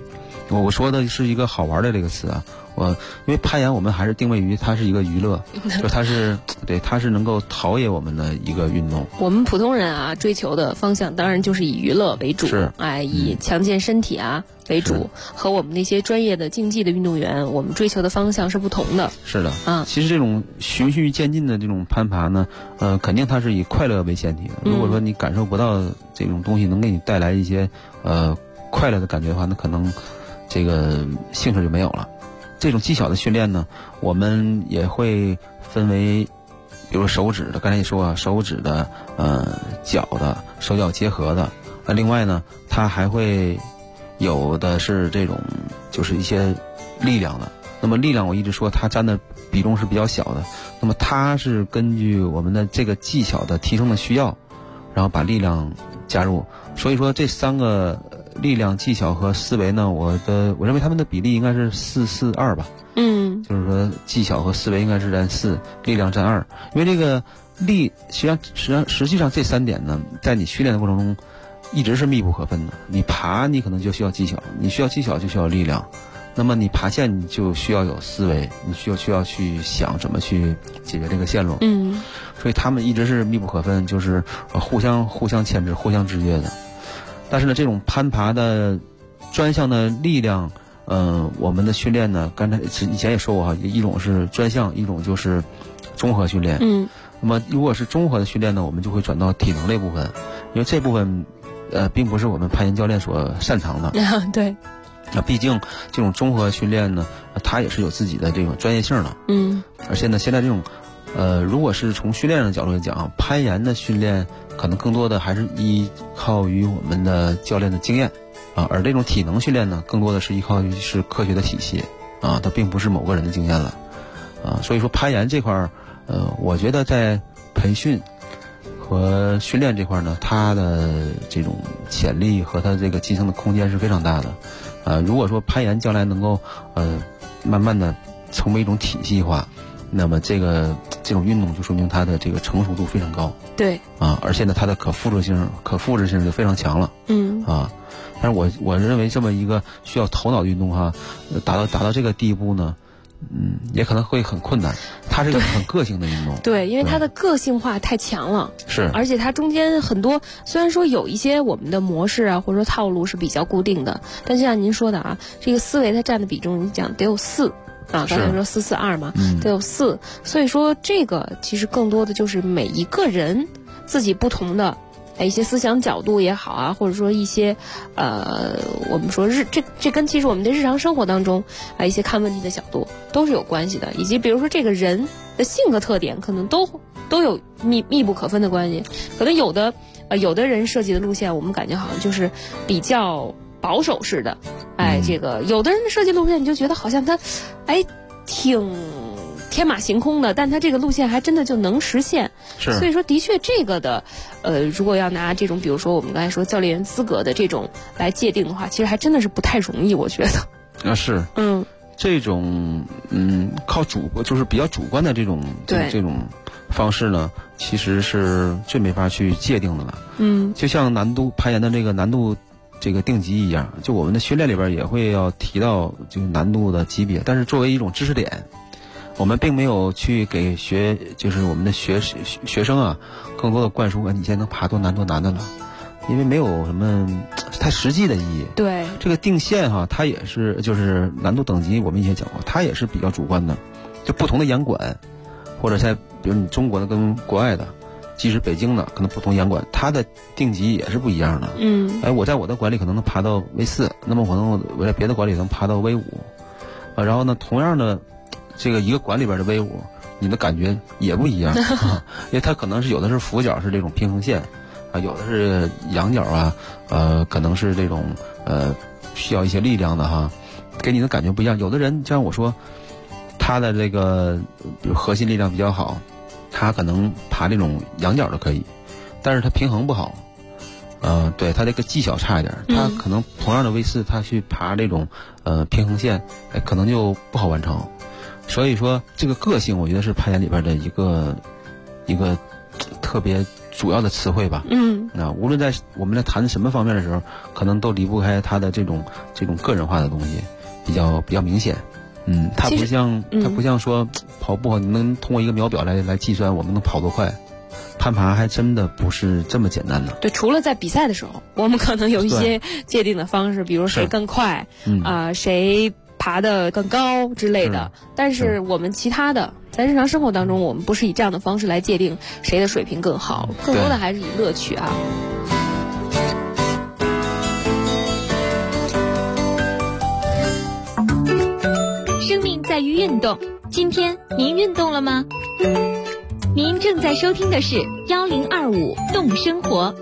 [SPEAKER 8] 我说的是一个好玩的这个词啊，因为攀岩我们还是定位于它是一个娱乐，就它是能够陶冶我们的一个运动。
[SPEAKER 10] 我们普通人啊，追求的方向当然就是以娱乐为主，
[SPEAKER 8] 是
[SPEAKER 10] 以强健身体啊为主，和我们那些专业的竞技的运动员，我们追求的方向是不同的。
[SPEAKER 8] 是的啊，其实这种循序渐进的这种攀爬呢，肯定它是以快乐为前提的。如果说你感受不到这种东西能给你带来一些快乐的感觉的话，那可能这个兴趣就没有了。这种技巧的训练呢，我们也会分为，比如手指的，刚才你说啊，手指的、脚的，手脚结合的。另外呢，它还会有的是这种就是一些力量的。那么力量我一直说它占的比重是比较小的，那么它是根据我们的这个技巧的提升的需要，然后把力量加入。所以说这3个力量、技巧和思维呢，我认为他们的比例应该是4-4-2吧。就是说技巧和思维应该是占4，力量占2。因为这个实际上这3点呢，在你训练的过程中一直是密不可分的。你爬你可能就需要技巧，你需要技巧就需要力量。那么你爬线你就需要有思维，你需要去想怎么去解决这个线路。所以他们一直是密不可分，就是互相牵制、互相制约的。但是呢，这种攀爬的专项的力量，我们的训练呢，刚才以前也说过哈，一种是专项，一种就是综合训练。那么如果是综合的训练呢，我们就会转到体能类部分，因为这部分并不是我们攀岩教练所擅长的。
[SPEAKER 10] 对。
[SPEAKER 8] 那毕竟这种综合训练呢，它也是有自己的这种专业性的。而且呢，现在这种如果是从训练的角度来讲，攀岩的训练可能更多的还是依靠于我们的教练的经验啊，而这种体能训练呢，更多的是依靠于是科学的体系啊，它并不是某个人的经验了啊。所以说攀岩这块儿，我觉得在培训和训练这块呢，它的这种潜力和它这个晋升的空间是非常大的。如果说攀岩将来能够慢慢的成为一种体系化，那么这种运动就说明它的这个成熟度非常高。
[SPEAKER 10] 对
[SPEAKER 8] 啊，而且呢，它的可复制性就非常强了。但是我认为这么一个需要头脑的运动哈，达到这个地步呢，也可能会很困难。它是一个很个性的运动。
[SPEAKER 10] 对，因为它的个性化太强了。
[SPEAKER 8] 是。而
[SPEAKER 10] 且它中间很多，虽然说有一些我们的模式啊，或者说套路是比较固定的，但就像您说的啊，这个思维它占的比重，你讲得有4啊，刚才说4-4-2嘛，得有4。所以说这个其实更多的就是每一个人自己不同的一些思想角度也好啊，或者说一些我们说这跟其实我们的日常生活当中一些看问题的角度都是有关系的，以及比如说这个人的性格特点可能都有密不可分的关系。可能有的人设计的路线，我们感觉好像就是比较保守式的，这个有的人的设计路线你就觉得好像他挺天马行空的，但它这个路线还真的就能实现。
[SPEAKER 8] 是。
[SPEAKER 10] 所以说的确这个的如果要拿这种比如说我们刚才说教练员资格的这种来界定的话，其实还真的是不太容易，我觉得。
[SPEAKER 8] 是。这种靠就是比较主观的这种方式呢，其实是最没法去界定的了。就像攀岩的这个难度这个定级一样，就我们的训练里边也会要提到这个难度的级别，但是作为一种知识点，我们并没有去给就是我们的学生啊，更多的灌输你现在能爬多难的了，因为没有什么太实际的意义。
[SPEAKER 10] 对，
[SPEAKER 8] 这个定线哈，它也是就是难度等级，我们以前讲过，它也是比较主观的，就不同的岩馆，或者在比如你中国的跟国外的，即使北京的可能不同岩馆，它的定级也是不一样的。我在我的馆里可能能爬到 V4， 那么我在别的馆里能爬到 V5，然后呢，同样的这个一个馆里边的 V5， 你的感觉也不一样因为它可能是有的是俯角是这种平衡线啊，有的是仰角啊，可能是这种需要一些力量的哈，给你的感觉不一样。有的人像我说，他的这个比如核心力量比较好，他可能爬这种仰角的可以，但是他平衡不好，对他这个技巧差一点，他可能同样的 V4， 他去爬这种平衡线，可能就不好完成。所以说这个个性，我觉得是攀岩里边的一个特别主要的词汇吧。无论在我们在谈什么方面的时候，可能都离不开它的这种个人化的东西，比较明显。它不像说跑步你能通过一个秒表来计算我们能跑多快。攀爬还真的不是这么简单的。
[SPEAKER 10] 对，除了在比赛的时候，我们可能有一些界定的方式，比如谁更快，谁爬得更高之类的。但是我们其他的，在日常生活当中，我们不是以这样的方式来界定谁的水平更好，更多的还是以乐趣啊。
[SPEAKER 11] 生命在于运动，今天您运动了吗？您正在收听的是1025动生活。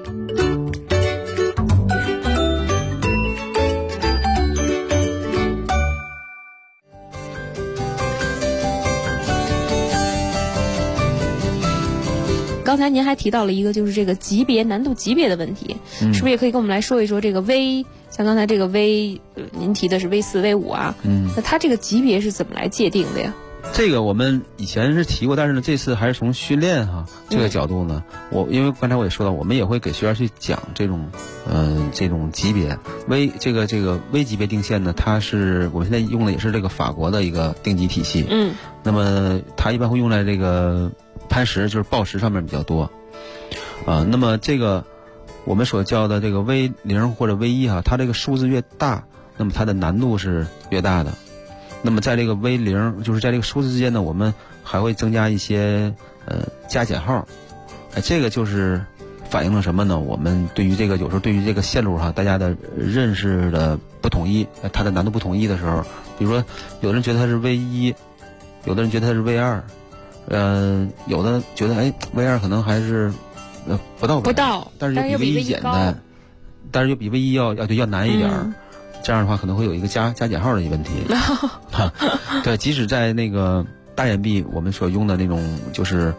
[SPEAKER 10] 刚才您还提到了一个，就是这个难度级别的问题，是不是也可以跟我们来说一说这个像刚才这个您提的是V4、V5啊，那它这个级别是怎么来界定的呀？
[SPEAKER 8] 这个我们以前是提过，但是呢，这次还是从训练这个角度呢，因为刚才我也说到，我们也会给学员去讲这种级别。这个 V 级别定线呢，它是我们现在用的也是这个法国的一个定级体系。那么它一般会用在这个攀石，就是抱石上面比较多。那么这个我们所教的这个 V0 或者 V1它这个数字越大，那么它的难度是越大的。那么在这个 V0，就是在这个数字之间呢，我们还会增加一些加减号。这个就是反映了什么呢？我们对于这个有时候对于这个线路大家的认识的不统一，它的难度不统一的时候，比如说有的人觉得它是 V1，有的人觉得它是 V2，有的觉得V2 可能还是不到，但是又比 V1 简单，但是又比 V1 要难一点。这样的话可能会有一个加减号的一个问题。对，即使在那个大眼臂我们所用的那种就是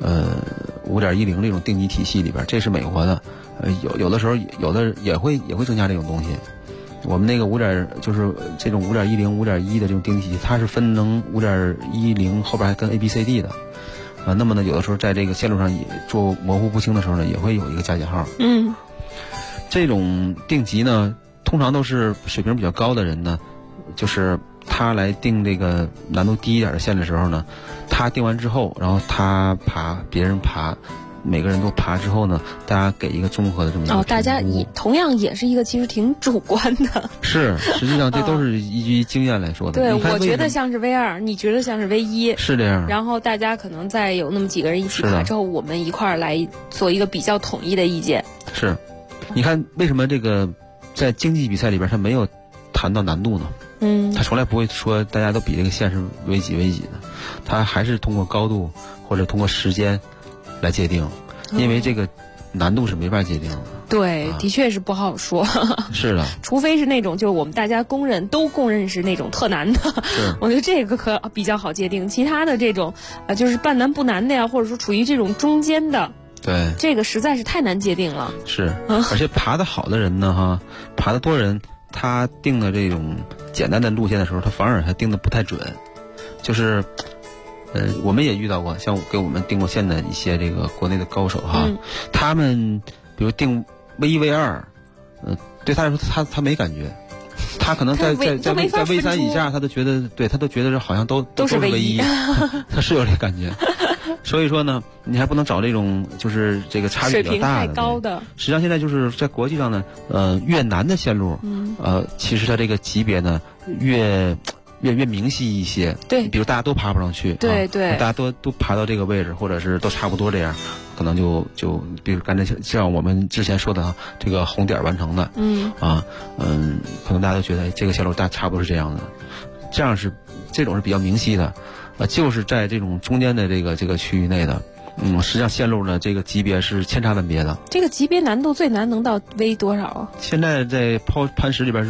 [SPEAKER 8] 5.10这种定级体系里边，这是美国的。有的时候有的也会增加这种东西。我们那个就是这种5.10、5.1的这种定级体系，它是分成5.10后边还跟 ABCD 的。那么呢，有的时候在这个线路上也做模糊不清的时候呢，也会有一个加减号。这种定级呢，通常都是水平比较高的人呢，就是他来定这个难度低一点的线的时候呢，他定完之后，然后他爬，别人爬，每个人都爬之后呢，大家给一个综合的这么一个
[SPEAKER 10] 大家同样也是一个其实挺主观的。
[SPEAKER 8] 是，实际上这都是依据经验来说的。
[SPEAKER 10] 对，我觉得像是 V2，你觉得像是 V1，
[SPEAKER 8] 是这样。
[SPEAKER 10] 然后大家可能在有那么几个人一起爬之后，我们一块儿来做一个比较统一的意见。
[SPEAKER 8] 是，你看为什么这个在竞技比赛里边他没有谈到难度呢？他从来不会说大家都比这个线是V几的，他还是通过高度或者通过时间来界定，因为这个难度是没法界定的。
[SPEAKER 10] 对，的确是不好说。
[SPEAKER 8] 是的，
[SPEAKER 10] 除非是那种就是我们大家都公认是那种特难的，我觉得这个可比较好界定。其他的这种就是半难不难的呀，或者说处于这种中间的，
[SPEAKER 8] 对，
[SPEAKER 10] 这个实在是太难界定了。
[SPEAKER 8] 是，而且爬得好的人呢，爬得多人，他定的这种简单的路线的时候，他反而还定的不太准。就是我们也遇到过像给我们定过线的一些这个国内的高手他们比如定 V1 V2，对他来说他没感觉，他可能在 V3 以下他都觉得，对，他都觉得好像都是 V1 他是有这感觉。所以说呢，你还不能找这种就是这个差距比较大的，
[SPEAKER 10] 水平太高的。
[SPEAKER 8] 实际上现在就是在国际上呢，越难的线路，其实它这个级别呢越明晰一些。
[SPEAKER 10] 对，
[SPEAKER 8] 比如大家都爬不上去，
[SPEAKER 10] 对，
[SPEAKER 8] 大家都爬到这个位置，或者是都差不多这样，可能就比如刚才像我们之前说的这个红点完成的，可能大家都觉得这个线路大差不多是这样的，这种是比较明晰的。就是在这种中间的这个区域内的，实际上线路呢这个级别是千差万别的。
[SPEAKER 10] 这个级别难度最难能到 V 多少啊？
[SPEAKER 8] 现在在攀石里边是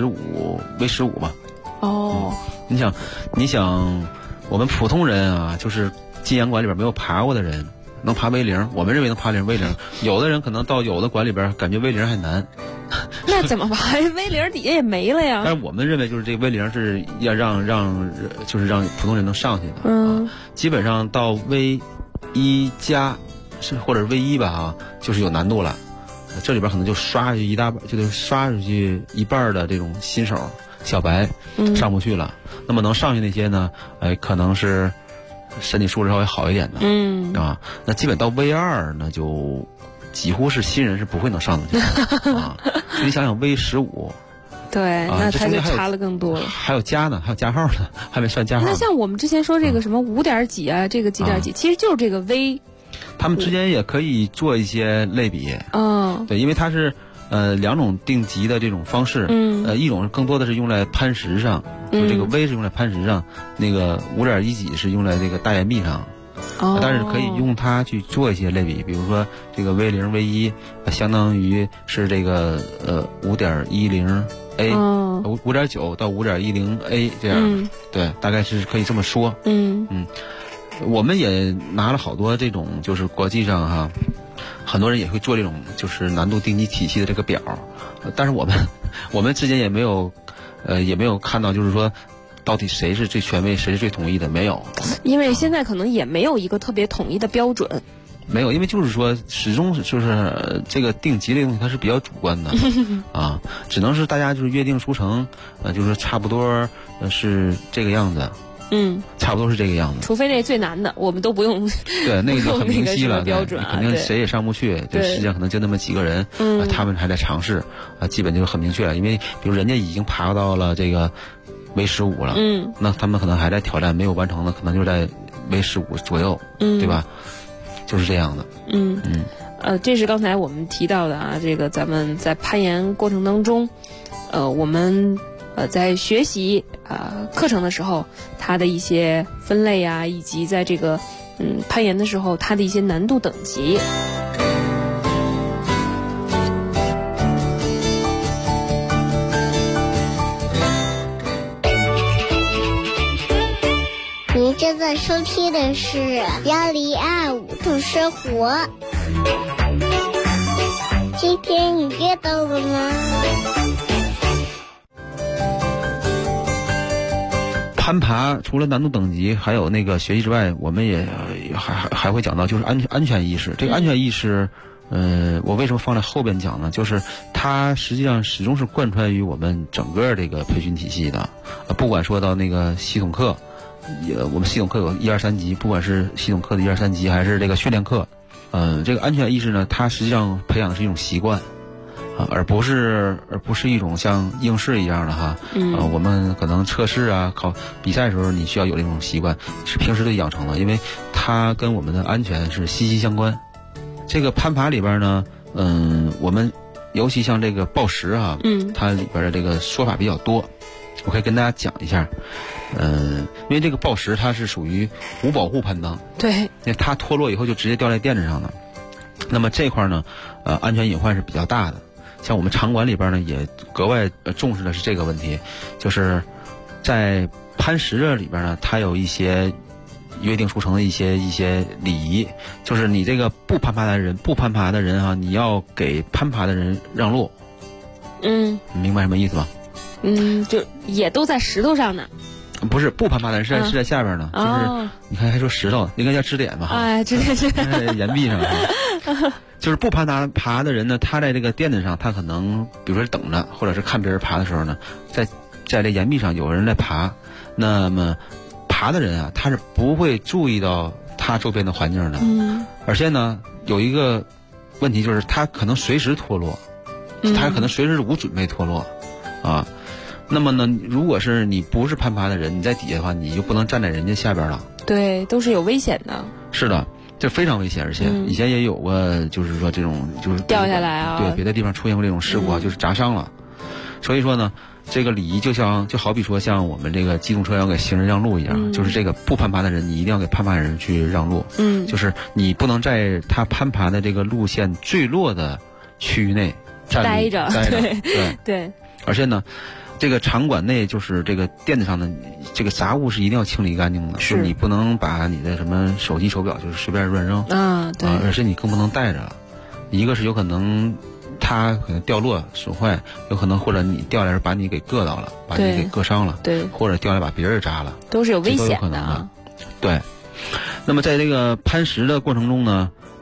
[SPEAKER 8] V15吧。你想我们普通人啊，就是金阳馆里边没有爬过的人能爬 V0，我们认为能爬V0，有的人可能到有的馆里边感觉 V0 还难。
[SPEAKER 10] 那怎么爬？V0 底下也没了呀。
[SPEAKER 8] 但是我们认为就是这个 V0 是要让就是让普通人能上去的。基本上到 V1+， 是或者 V1吧哈，就是有难度了。这里边可能就刷下去一大半，就得刷出去一半的这种新手小白上不去了。那么能上去那些呢，可能是身体素质稍微好一点的，啊，那基本到 V2呢就几乎是新人是不会能上得去的啊。你想想 V15。
[SPEAKER 10] 对，那它就差了更多了。
[SPEAKER 8] 还有加呢，还有加号呢，还没算加号。
[SPEAKER 10] 那像我们之前说这个什么5点几啊，这个几点几，其实就是这个 V。
[SPEAKER 8] 他们之间也可以做一些类比。对，因为它是2种定级的这种方式。一种更多的是用来攀石上，就这个 V 是用来攀石上，那个5.1几是用来这个大岩壁上。但是可以用它去做一些类比，比如说这个 V0 V1相当于是这个5.10A 5.9到5.10A 这样，对，大概是可以这么说。我们也拿了好多这种，就是国际上哈，很多人也会做这种就是难度定级体系的这个表，但是我们之间也没有看到就是说到底谁是最权威，谁是最统一的，没有。
[SPEAKER 10] 因为现在可能也没有一个特别统一的标准。
[SPEAKER 8] 没有，因为就是说始终就是这个定级的东西它是比较主观的啊，只能是大家就是约定俗成，就是差不多是这个样子。差不多是这个样子。
[SPEAKER 10] 除非那最难的，我们都不用。
[SPEAKER 8] 对，那个就很明晰了，
[SPEAKER 10] 标准
[SPEAKER 8] 肯定谁也上不去。对，世界上可能就那么几个人，他们还在尝试，基本就很明确了。因为比如人家已经爬到了这个V15了，那他们可能还在挑战，没有完成的可能就在V15左右，对吧？就是这样的。
[SPEAKER 10] 这是刚才我们提到的啊，这个咱们在攀岩过程当中，我们在学习课程的时候，它的一些分类啊，以及在这个攀岩的时候，它的一些难度等级。
[SPEAKER 12] 您正在收听的是1025度生活。今天你约到了吗？
[SPEAKER 8] 攀爬除了难度等级还有那个学习之外，我们也还会讲到就是安全意识。这个安全意识我为什么放在后边讲呢？就是它实际上始终是贯穿于我们整个这个培训体系的。不管说到那个系统课，我们系统课有1、2、3级，不管是系统课的1、2、3级还是这个训练课，这个安全意识呢，它实际上培养的是一种习惯。而不是一种像应试一样的哈，我们可能测试啊、考比赛的时候，你需要有这种习惯，是平时就养成了，因为它跟我们的安全是息息相关。这个攀爬里边呢，我们尤其像这个抱石啊，它里边的这个说法比较多，我可以跟大家讲一下。因为这个抱石它是属于无保护攀登，
[SPEAKER 10] 对，
[SPEAKER 8] 因为它脱落以后就直接掉在垫子上了。那么这块呢，安全隐患是比较大的。像我们场馆里边呢，也格外重视的是这个问题，就是在攀石这里边呢，它有一些约定俗成的一些礼仪，就是你这个不攀爬的人啊，你要给攀爬的人让路。你明白什么意思吗？
[SPEAKER 10] 就也都在石头上呢。
[SPEAKER 8] 不是不攀爬的人是在下边呢，就是你看还说石头，应该叫支点吧？
[SPEAKER 10] 支点是
[SPEAKER 8] 岩壁上。就是不爬的人呢，他在这个垫子上，他可能比如说等着，或者是看别人爬的时候呢，在这岩壁上有人在爬，那么爬的人啊，他是不会注意到他周边的环境的。而且呢，有一个问题就是他可能随时脱落，他可能随时无准备脱落啊。那么呢，如果是你不是攀爬的人，你在底下的话，你就不能站在人家下边了。
[SPEAKER 10] 对，都是有危险的。
[SPEAKER 8] 是的。这非常危险，而且以前也有过，就是说这种就是
[SPEAKER 10] 掉下来啊，
[SPEAKER 8] 对，别的地方出现过这种事故啊，就是砸伤了。所以说呢，这个礼仪就好比说像我们这个机动车要给行人让路一样，就是这个不攀爬的人，你一定要给攀爬的人去让路。就是你不能在他攀爬的这个路线坠落的区域内
[SPEAKER 10] 待着。
[SPEAKER 8] 对。而且呢，这个场馆内就是这个垫子上的这个杂物是一定要清理干净的，就是你不能把你的什么手机手表就是随便乱扔
[SPEAKER 10] 对，
[SPEAKER 8] 而且你更不能带着了。一个是有可能它可能掉落损坏，有可能或者你掉下来把你给硌到了，把你给硌伤了，
[SPEAKER 10] 对，
[SPEAKER 8] 或者掉下来把别人扎了，
[SPEAKER 10] 都是有危险的
[SPEAKER 8] 啊。对。那么在这个攀石的过程中呢，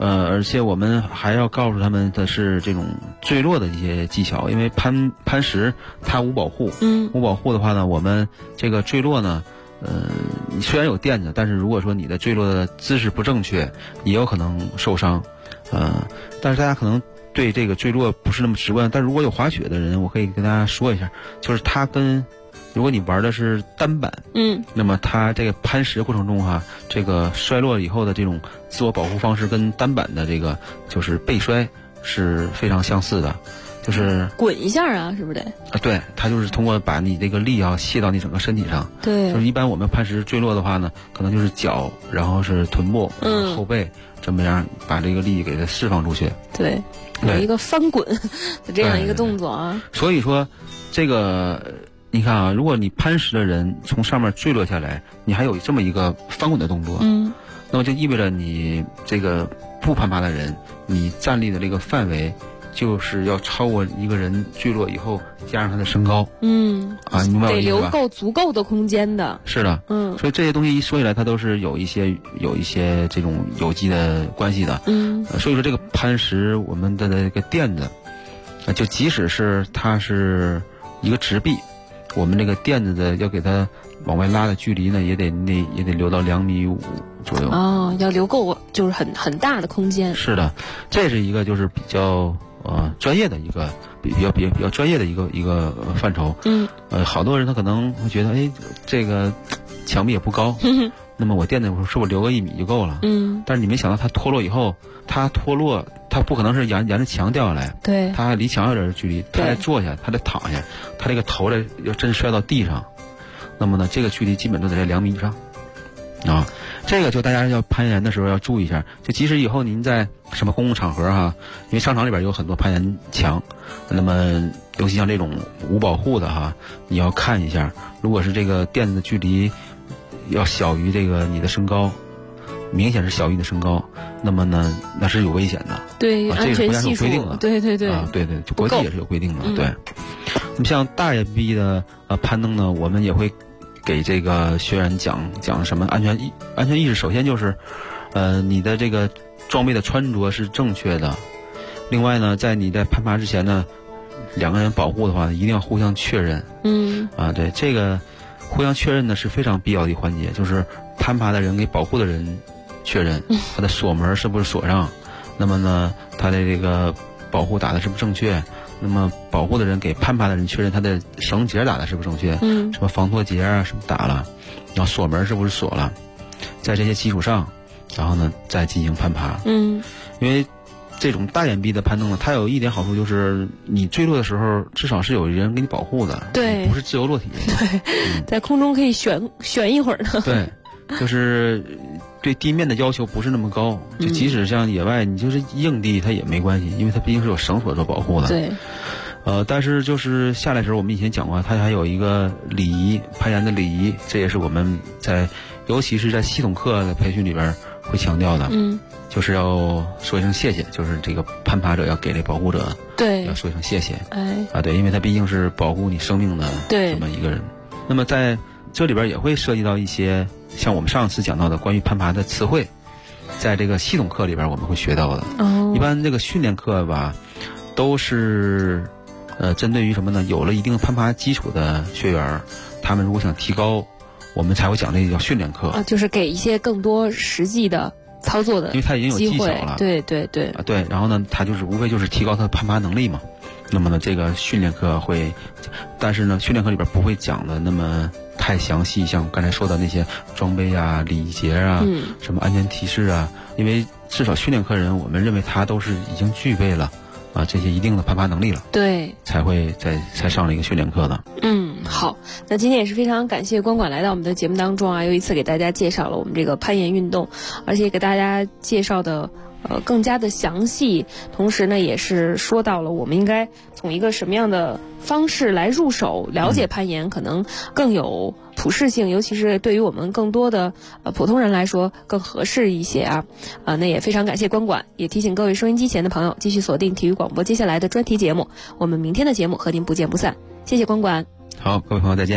[SPEAKER 8] 而且我们还要告诉他们的是这种坠落的一些技巧，因为攀石它无保护，无保护的话呢，我们这个坠落呢，虽然有垫子，但是如果说你的坠落的姿势不正确，也有可能受伤，但是大家可能对这个坠落不是那么直观，但如果有滑雪的人，我可以跟大家说一下，就是它跟如果你玩的是单板，那么它这个攀石过程中哈，这个摔落以后的这种自我保护方式跟单板的这个就是背摔是非常相似的，就是
[SPEAKER 10] 滚一下啊，是不是得？
[SPEAKER 8] 对，它就是通过把你这个力啊卸到你整个身体上。
[SPEAKER 10] 对，
[SPEAKER 8] 就是一般我们攀石坠落的话呢，可能就是脚，然后是臀部，后背，这么样把这个力给它释放出去。
[SPEAKER 10] 对，有一个翻滚的这样一个动作啊。
[SPEAKER 8] 所以说，这个你看啊，如果你攀石的人从上面坠落下来，你还有这么一个翻滚的动作，那么就意味着你这个不攀爬的人，你站立的这个范围就是要超过一个人坠落以后加上他的身高，你明白我意思吧？
[SPEAKER 10] 得留够足够的空间的。
[SPEAKER 8] 是的，所以这些东西一说起来，它都是有一些这种有机的关系的，所以说这个攀石我们的这个垫子，就即使是它是一个直壁，我们这个垫子的要给它往外拉的距离呢，也得留到2.5米左右。
[SPEAKER 10] 要留够就是很大的空间。
[SPEAKER 8] 是的，这是一个就是比较专业的一个比较专业的一个范畴。好多人他可能会觉得，哎，这个墙壁也不高，那么我垫子是不是留个1米就够了？但是你没想到它脱落以后，它不可能是沿着墙掉下来，
[SPEAKER 10] 对，
[SPEAKER 8] 它还离墙有点距离，它再坐下，它再躺下，它这个头呢要真摔到地上，那么呢这个距离基本都得在2米以上。这个就大家要攀岩的时候要注意一下，就即使以后您在什么公共场合哈，因为商场里边有很多攀岩墙，那么尤其像这种无保护的哈，你要看一下，如果是这个垫子的距离要小于这个你的身高，明显是小于你的身高，那么呢那是有危险的。
[SPEAKER 10] 对，安全系数，对，
[SPEAKER 8] 对，就国际也是有规定的。对，那么像大岩壁的攀登呢，我们也会给这个学员讲什么安全意识。首先就是，你的这个装备的穿着是正确的。另外呢，在你在攀爬之前呢，2个人保护的话，一定要互相确认。对，这个互相确认呢是非常必要的一环节，就是攀爬的人给保护的人确认他的锁门是不是锁上，那么呢，他的这个保护打的是不是正确。那么保护的人给攀爬的人确认他的绳结打的是不是正确，什么防脱节啊什么打了，然后锁门是不是锁了，在这些基础上，然后呢再进行攀爬。因为这种大岩壁的攀登呢，它有一点好处就是你坠落的时候至少是有人给你保护的，
[SPEAKER 10] 对，
[SPEAKER 8] 不是自由落体。
[SPEAKER 10] 对，在空中可以悬一会儿呢。
[SPEAKER 8] 对，就是对地面的要求不是那么高，就即使像野外你就是硬地它也没关系，因为它毕竟是有绳索做保护的。
[SPEAKER 10] 对，
[SPEAKER 8] 但是就是下来的时候我们以前讲过，它还有一个礼仪，攀岩的礼仪，这也是我们尤其是在系统课的培训里边会强调的。就是要说一声谢谢，就是这个攀爬者要给这保护者要说一声谢谢。对，因为他毕竟是保护你生命的这么一个人。那么在这里边也会涉及到一些像我们上次讲到的关于攀爬的词汇，在这个系统课里边我们会学到的。一般这个训练课吧，都是针对于什么呢？有了一定攀爬基础的学员，他们如果想提高，我们才会讲这个叫训练课。
[SPEAKER 10] 就是给一些更多实际的操作的，
[SPEAKER 8] 因为他已经有技巧了。
[SPEAKER 10] 对，
[SPEAKER 8] 然后呢，他就是无非就是提高他的攀爬能力嘛。那么呢，这个训练课会，但是呢，训练课里边不会讲的那么太详细，像刚才说的那些装备啊、礼节啊、什么安全提示啊，因为至少训练课人，我们认为他都是已经具备了这些一定的攀爬能力了，
[SPEAKER 10] 对，
[SPEAKER 8] 才上了一个训练课的。
[SPEAKER 10] 好，那今天也是非常感谢光管来到我们的节目当中啊，又一次给大家介绍了我们这个攀岩运动，而且给大家介绍的更加的详细，同时呢也是说到了我们应该从一个什么样的方式来入手了解攀岩，可能更有普适性，尤其是对于我们更多的普通人来说更合适一些啊。那也非常感谢光管，也提醒各位收音机前的朋友继续锁定体育广播接下来的专题节目，我们明天的节目和您不见不散。谢谢光管。
[SPEAKER 8] 好，各位朋友再见。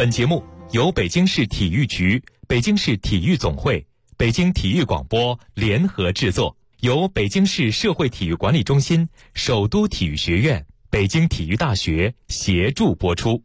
[SPEAKER 9] 本节目由北京市体育局、北京市体育总会、北京体育广播联合制作，由北京市社会体育管理中心、首都体育学院、北京体育大学协助播出。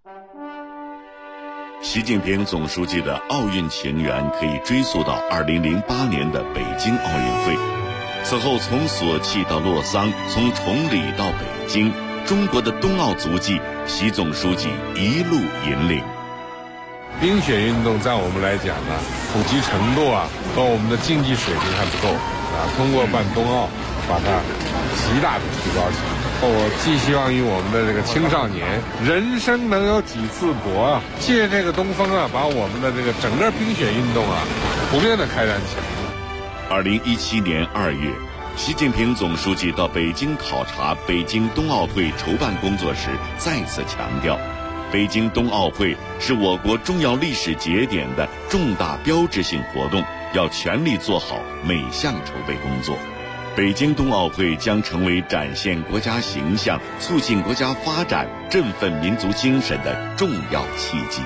[SPEAKER 13] 习近平总书记的奥运情缘可以追溯到2008年的北京奥运会。此后从索契到洛桑，从崇礼到北京，中国的冬奥足迹，习总书记一路引领。
[SPEAKER 14] 冰雪运动在我们来讲呢，普及程度和我们的竞技水平还不够通过办冬奥，把它极大的提高起来。我寄希望于我们的这个青少年，人生能有几次搏借这个东风把我们的这个整个冰雪运动普遍的开展起来。
[SPEAKER 13] 2017年2月，习近平总书记到北京考察北京冬奥会筹办工作时，再次强调，北京冬奥会是我国重要历史节点的重大标志性活动，要全力做好每项筹备工作。北京冬奥会将成为展现国家形象、促进国家发展、振奋民族精神的重要契机。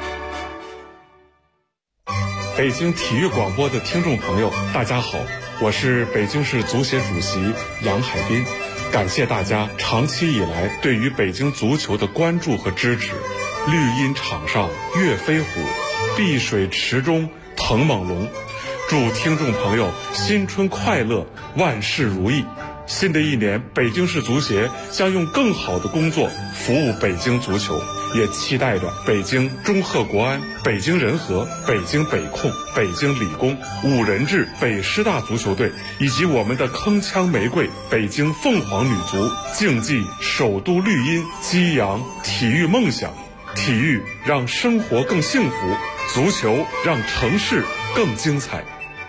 [SPEAKER 15] 北京体育广播的听众朋友，大家好，我是北京市足协主席杨海滨，感谢大家长期以来对于北京足球的关注和支持。绿茵场上跃飞虎，碧水池中腾猛龙。祝听众朋友新春快乐，万事如意。新的一年，北京市足协将用更好的工作服务北京足球，也期待着北京中赫国安、北京人和、北京北控、北京理工、五人制北师大足球队，以及我们的铿锵玫瑰北京凤凰女足，竞技首都绿茵，激扬体育梦想。体育让生活更幸福，足球让城市更精彩。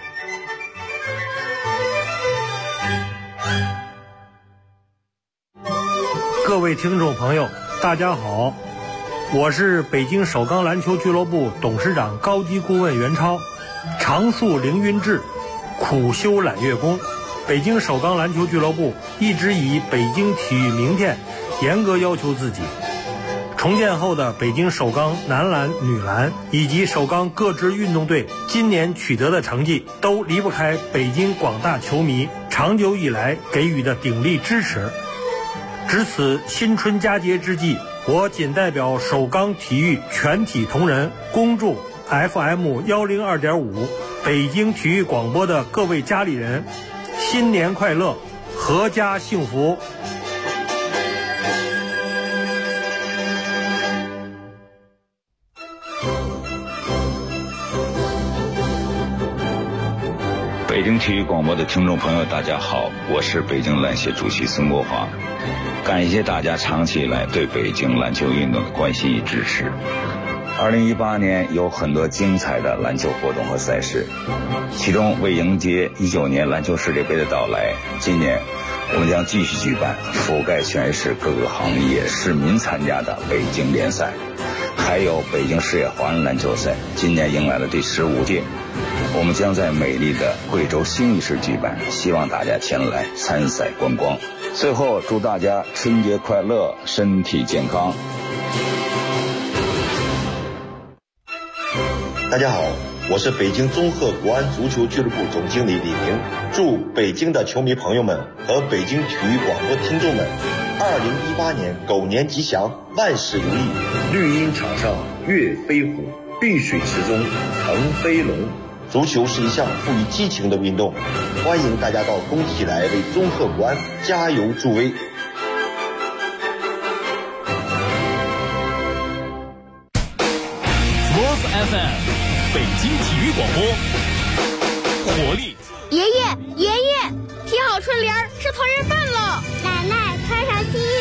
[SPEAKER 16] 各位听众朋友，大家好，我是北京首钢篮球俱乐部董事长高级顾问袁超。常宿凌云志，苦修揽月功。北京首钢篮球俱乐部一直以北京体育明天严格要求自己。重建后的北京首钢男篮、女篮以及首钢各支运动队今年取得的成绩，都离不开北京广大球迷长久以来给予的鼎力支持。值此新春佳节之际，我谨代表首钢体育全体同仁，恭祝 FM 102.5北京体育广播的各位家里人新年快乐，阖家幸福。
[SPEAKER 17] 北京体育广播的听众朋友，大家好，我是北京篮协主席孙国华。感谢大家长期以来对北京篮球运动的关心与支持。2018年有很多精彩的篮球活动和赛事，其中为迎接19年篮球世界杯的到来，今年我们将继续举办覆盖全市各个行业市民参加的北京联赛，还有北京市野华人篮球赛，今年迎来了第15届。我们将在美丽的贵州兴义市举办，希望大家前来参赛观光。最后祝大家春节快乐，身体健康。
[SPEAKER 18] 大家好，我是北京中赫国安足球俱乐部总经理李明，祝北京的球迷朋友们和北京体育广播听众们2018年狗年吉祥，万事如意。绿茵场上跃飞虎，碧水池中腾飞龙。足球是一项富于激情的运动，欢迎大家到工体来为中赫国安加油助威。
[SPEAKER 9] FM 北京体育广播，活力。
[SPEAKER 19] 爷爷，听好春联是同仁爸